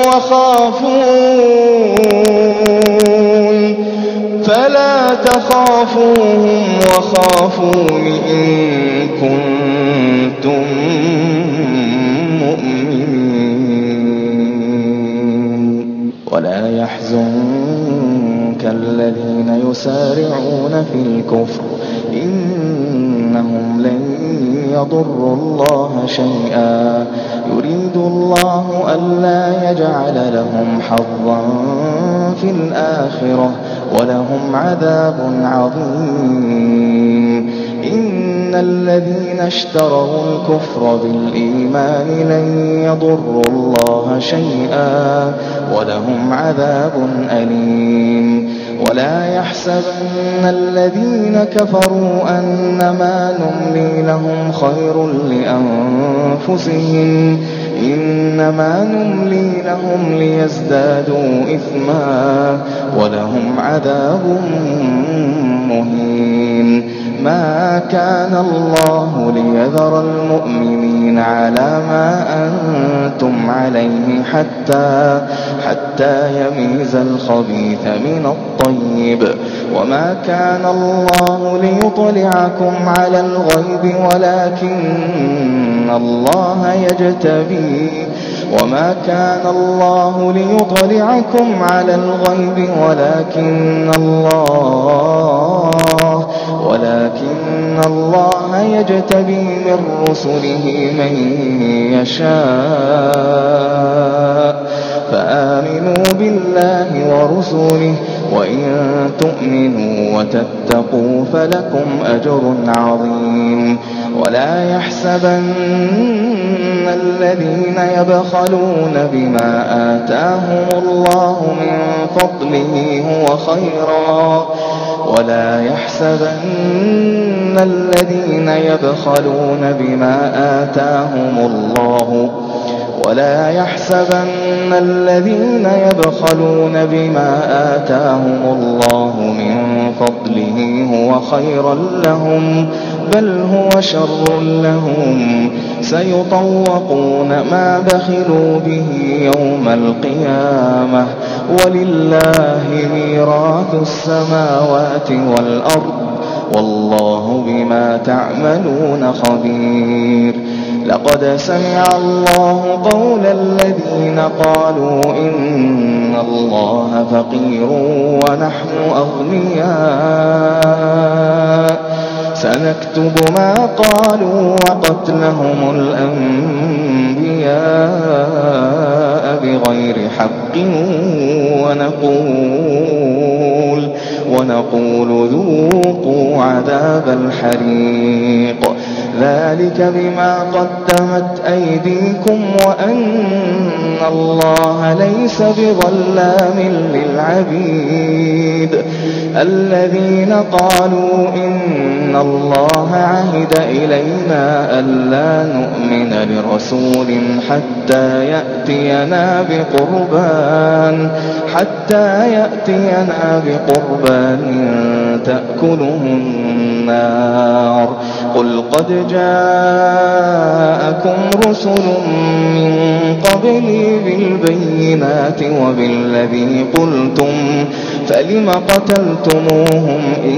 وخافون إن كنتم مؤمنين ولا يحزنك الذين يسارعون في الكفر إنهم لن يضروا الله شيئا يريد الله ألا يجعل لهم حظا في الآخرة ولهم عذاب عظيم إن الذين اشتروا الكفر بالإيمان لن يضروا الله شيئا ولهم عذاب أليم ولا يحسبن الذين كفروا أنما نملي لهم خير لأنفسهم إنما نملي لهم ليزدادوا إثما ولهم عذاب مهين ما كان الله ليذر المؤمنين على ما أنتم عليه حتى يميز الخبيث من الطيب وما كان الله ليطلعكم على الغيب ولكن الله يجتبي من رسله من يشاء فآمنوا بالله ورسله وإن تؤمنوا وتتقوا فلكم أجر عظيم ولا يحسبن الذين يبخلون بما آتاهم الله من فضله هو خيرا ولا يحسبن الذين يبخلون بما آتاهم الله من فضله هو خيرا لهم بل هو شر لهم سيطوقون ما بخلوا به يوم القيامة ولله ميراث السماوات والأرض والله بما تعملون خبير. لقد سمع الله قول الذين قالوا إن الله فقير ونحن أغنياء سنكتب ما قالوا وقتلهم الأنبياء بغير حق ونقول ذوقوا عذاب الحريق ذلك بما قدمت أيديكم وأن الله ليس بظلام للعبيد. الذين قالوا إن الله عهد إلينا ألا نؤمن لرسول حتى يأتينا بقربان تأكله النار قل قد جاءكم رسل من قبلي بالبينات وبالذي قلتم فلم قتلتموهم إن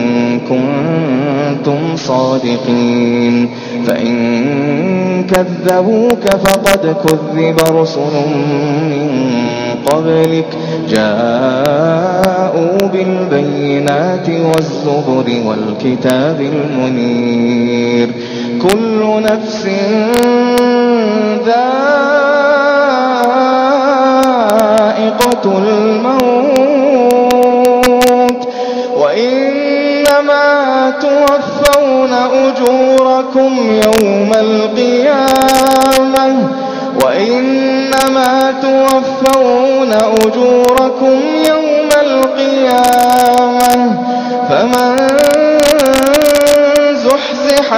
كنتم صادقين فإن كذبوك فقد كذب رسل من قبلك جاءوا بالبينات والزبر والكتاب المنير كل نفس ذائقة الموت وإنما توفون أجوركم يوم القيامة فمن زحزح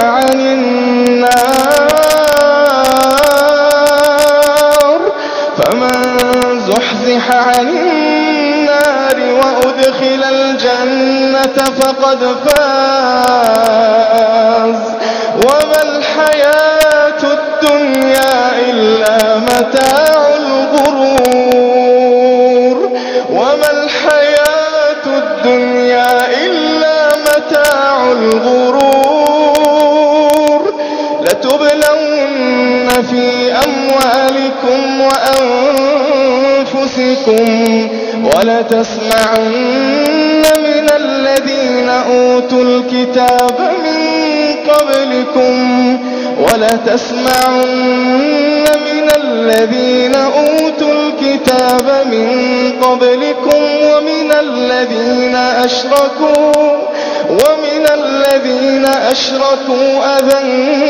عن النار وأدخل الجنة فقد فاز وما الحياة الدنيا إلا متاع الغرور لتبلون في أموالكم وأنفسكم ولتسمعن من الذين أوتوا الكتاب من قبلكم ومن الذين أشركوا أذى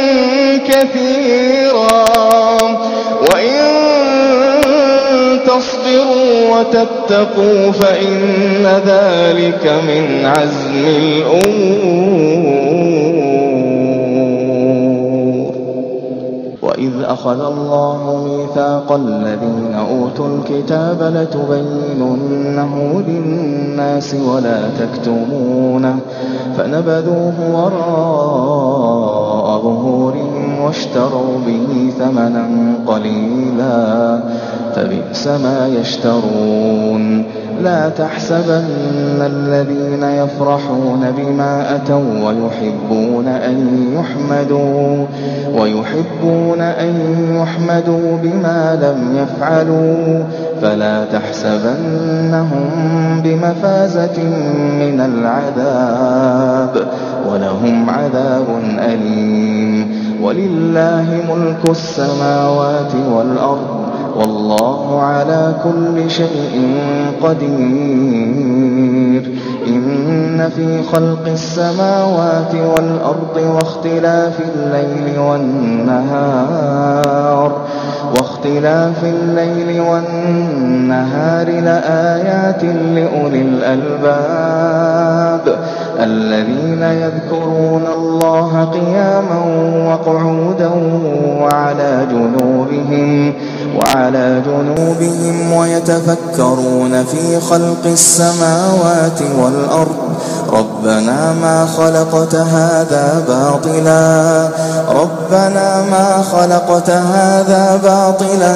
كثيرا وإن تصبروا وتتقوا فإن ذلك من عزم الأمور. وإذ أخذ الله ميثاق الذين أوتوا الكتاب لتبيننه للناس ولا تكتمونه فنبذوه وراء ظهورهم واشتروا به ثمنا قليلا فبئس ما يشترون. لا تحسبن الذين يفرحون بما أتوا ويحبون أن يحمدوا بما لم يفعلوا فلا تحسبنهم بمفازة من العذاب ولهم عذاب أليم. ولله ملك السماوات والأرض والله على كل شيء قدير. إن في خلق السماوات والأرض واختلاف الليل والنهار لآيات لأولي الألباب الذين يذكرون الله قياما وقعودا وعلى جنوبهم ويتفكرون في خلق السماوات والأرض ربنا ما خلقت هذا باطلا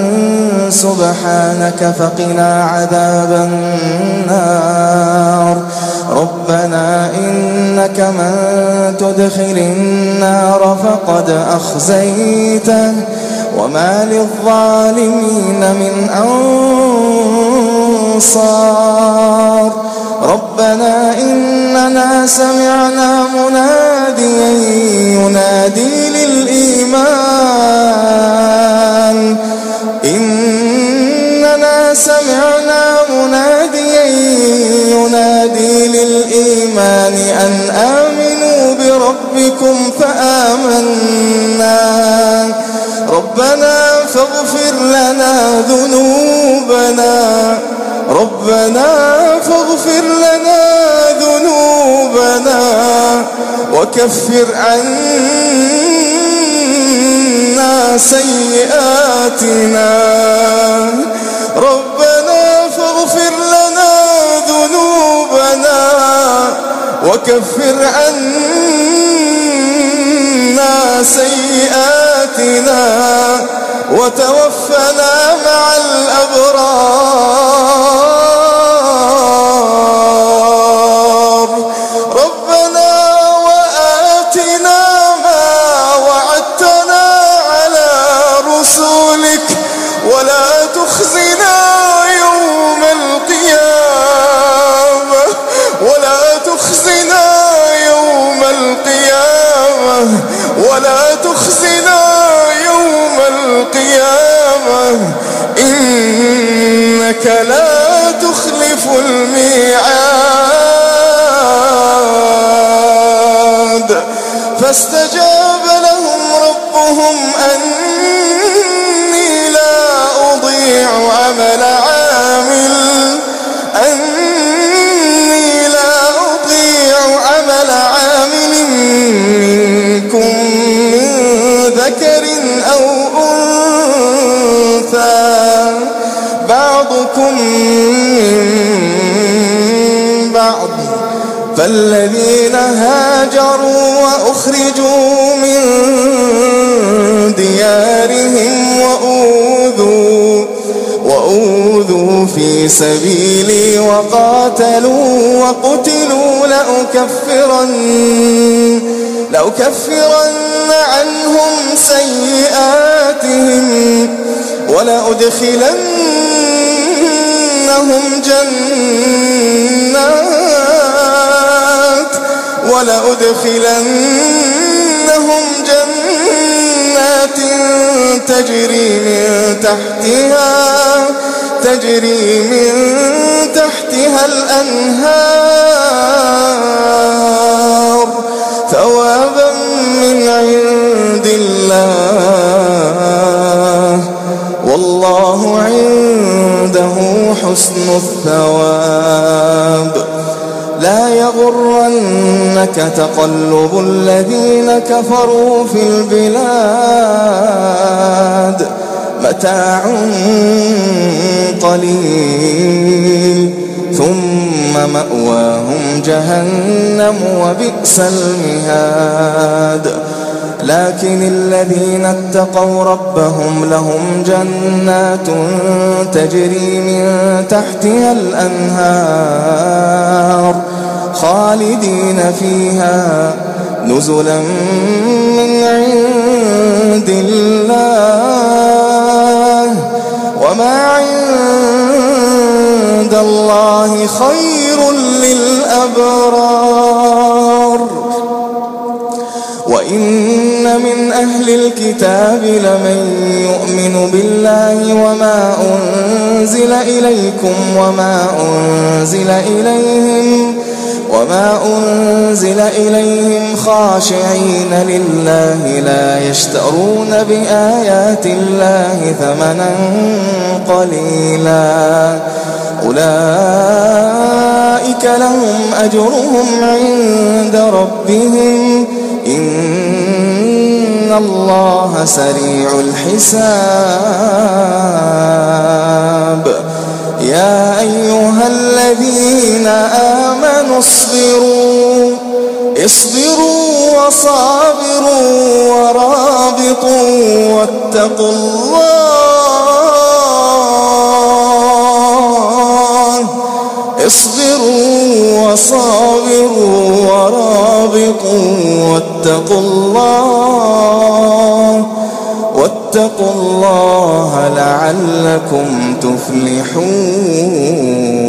سبحانك فقنا عذاب النار ربنا إنك من تدخل النار فقد أخزيته وما للظالمين من أنصار ربنا إننا سمعنا مناديا ينادي للإيمان أن آمنوا بربكم فآمنا ربنا فاغفر لنا ذنوبنا وكفر عنا سيئاتنا وكفر عنا سيئاتنا وتوفنا مع الأبرار ربنا وآتنا ما وعدتنا على رسلك ولا تخزنا يوم القيامة إنك لا تخلف الميعاد فاستجاب لهم ربهم أني لا أضيع عمل عامل منكم من ذكر أو أنثى بعضكم من بعض فالذين هاجروا وأخرجوا من ديارهم وأوذوا في سبيلي وقتلوا لأكفرن عنهم سيئاتهم ولأدخلنهم جنات تجري من تحتها الأنهار ثوابا من عند الله والله عنده حسن الثواب لا يغرنك تقلب الذين كفروا في البلاد متاع قليل ثم مأواهم جهنم وبئس المهاد لكن الذين اتقوا ربهم لهم جنات تجري من تحتها الأنهار خالدين فيها نزلا من عند الله وما عند الله خير للأبرار وإن من أهل الكتاب لمن يؤمن بالله وما أنزل إليكم وما أنزل إليهم خاشعين لله لا يشترون بآيات الله ثمنا قليلا أولئك لهم أجرهم عند ربهم إن الله سريع الحساب يا أيها الذين آمنوا اصبروا وصابروا ورابطوا واتقوا الله اصبروا وصابروا ورابطوا واتقوا الله لعلكم تفلحون.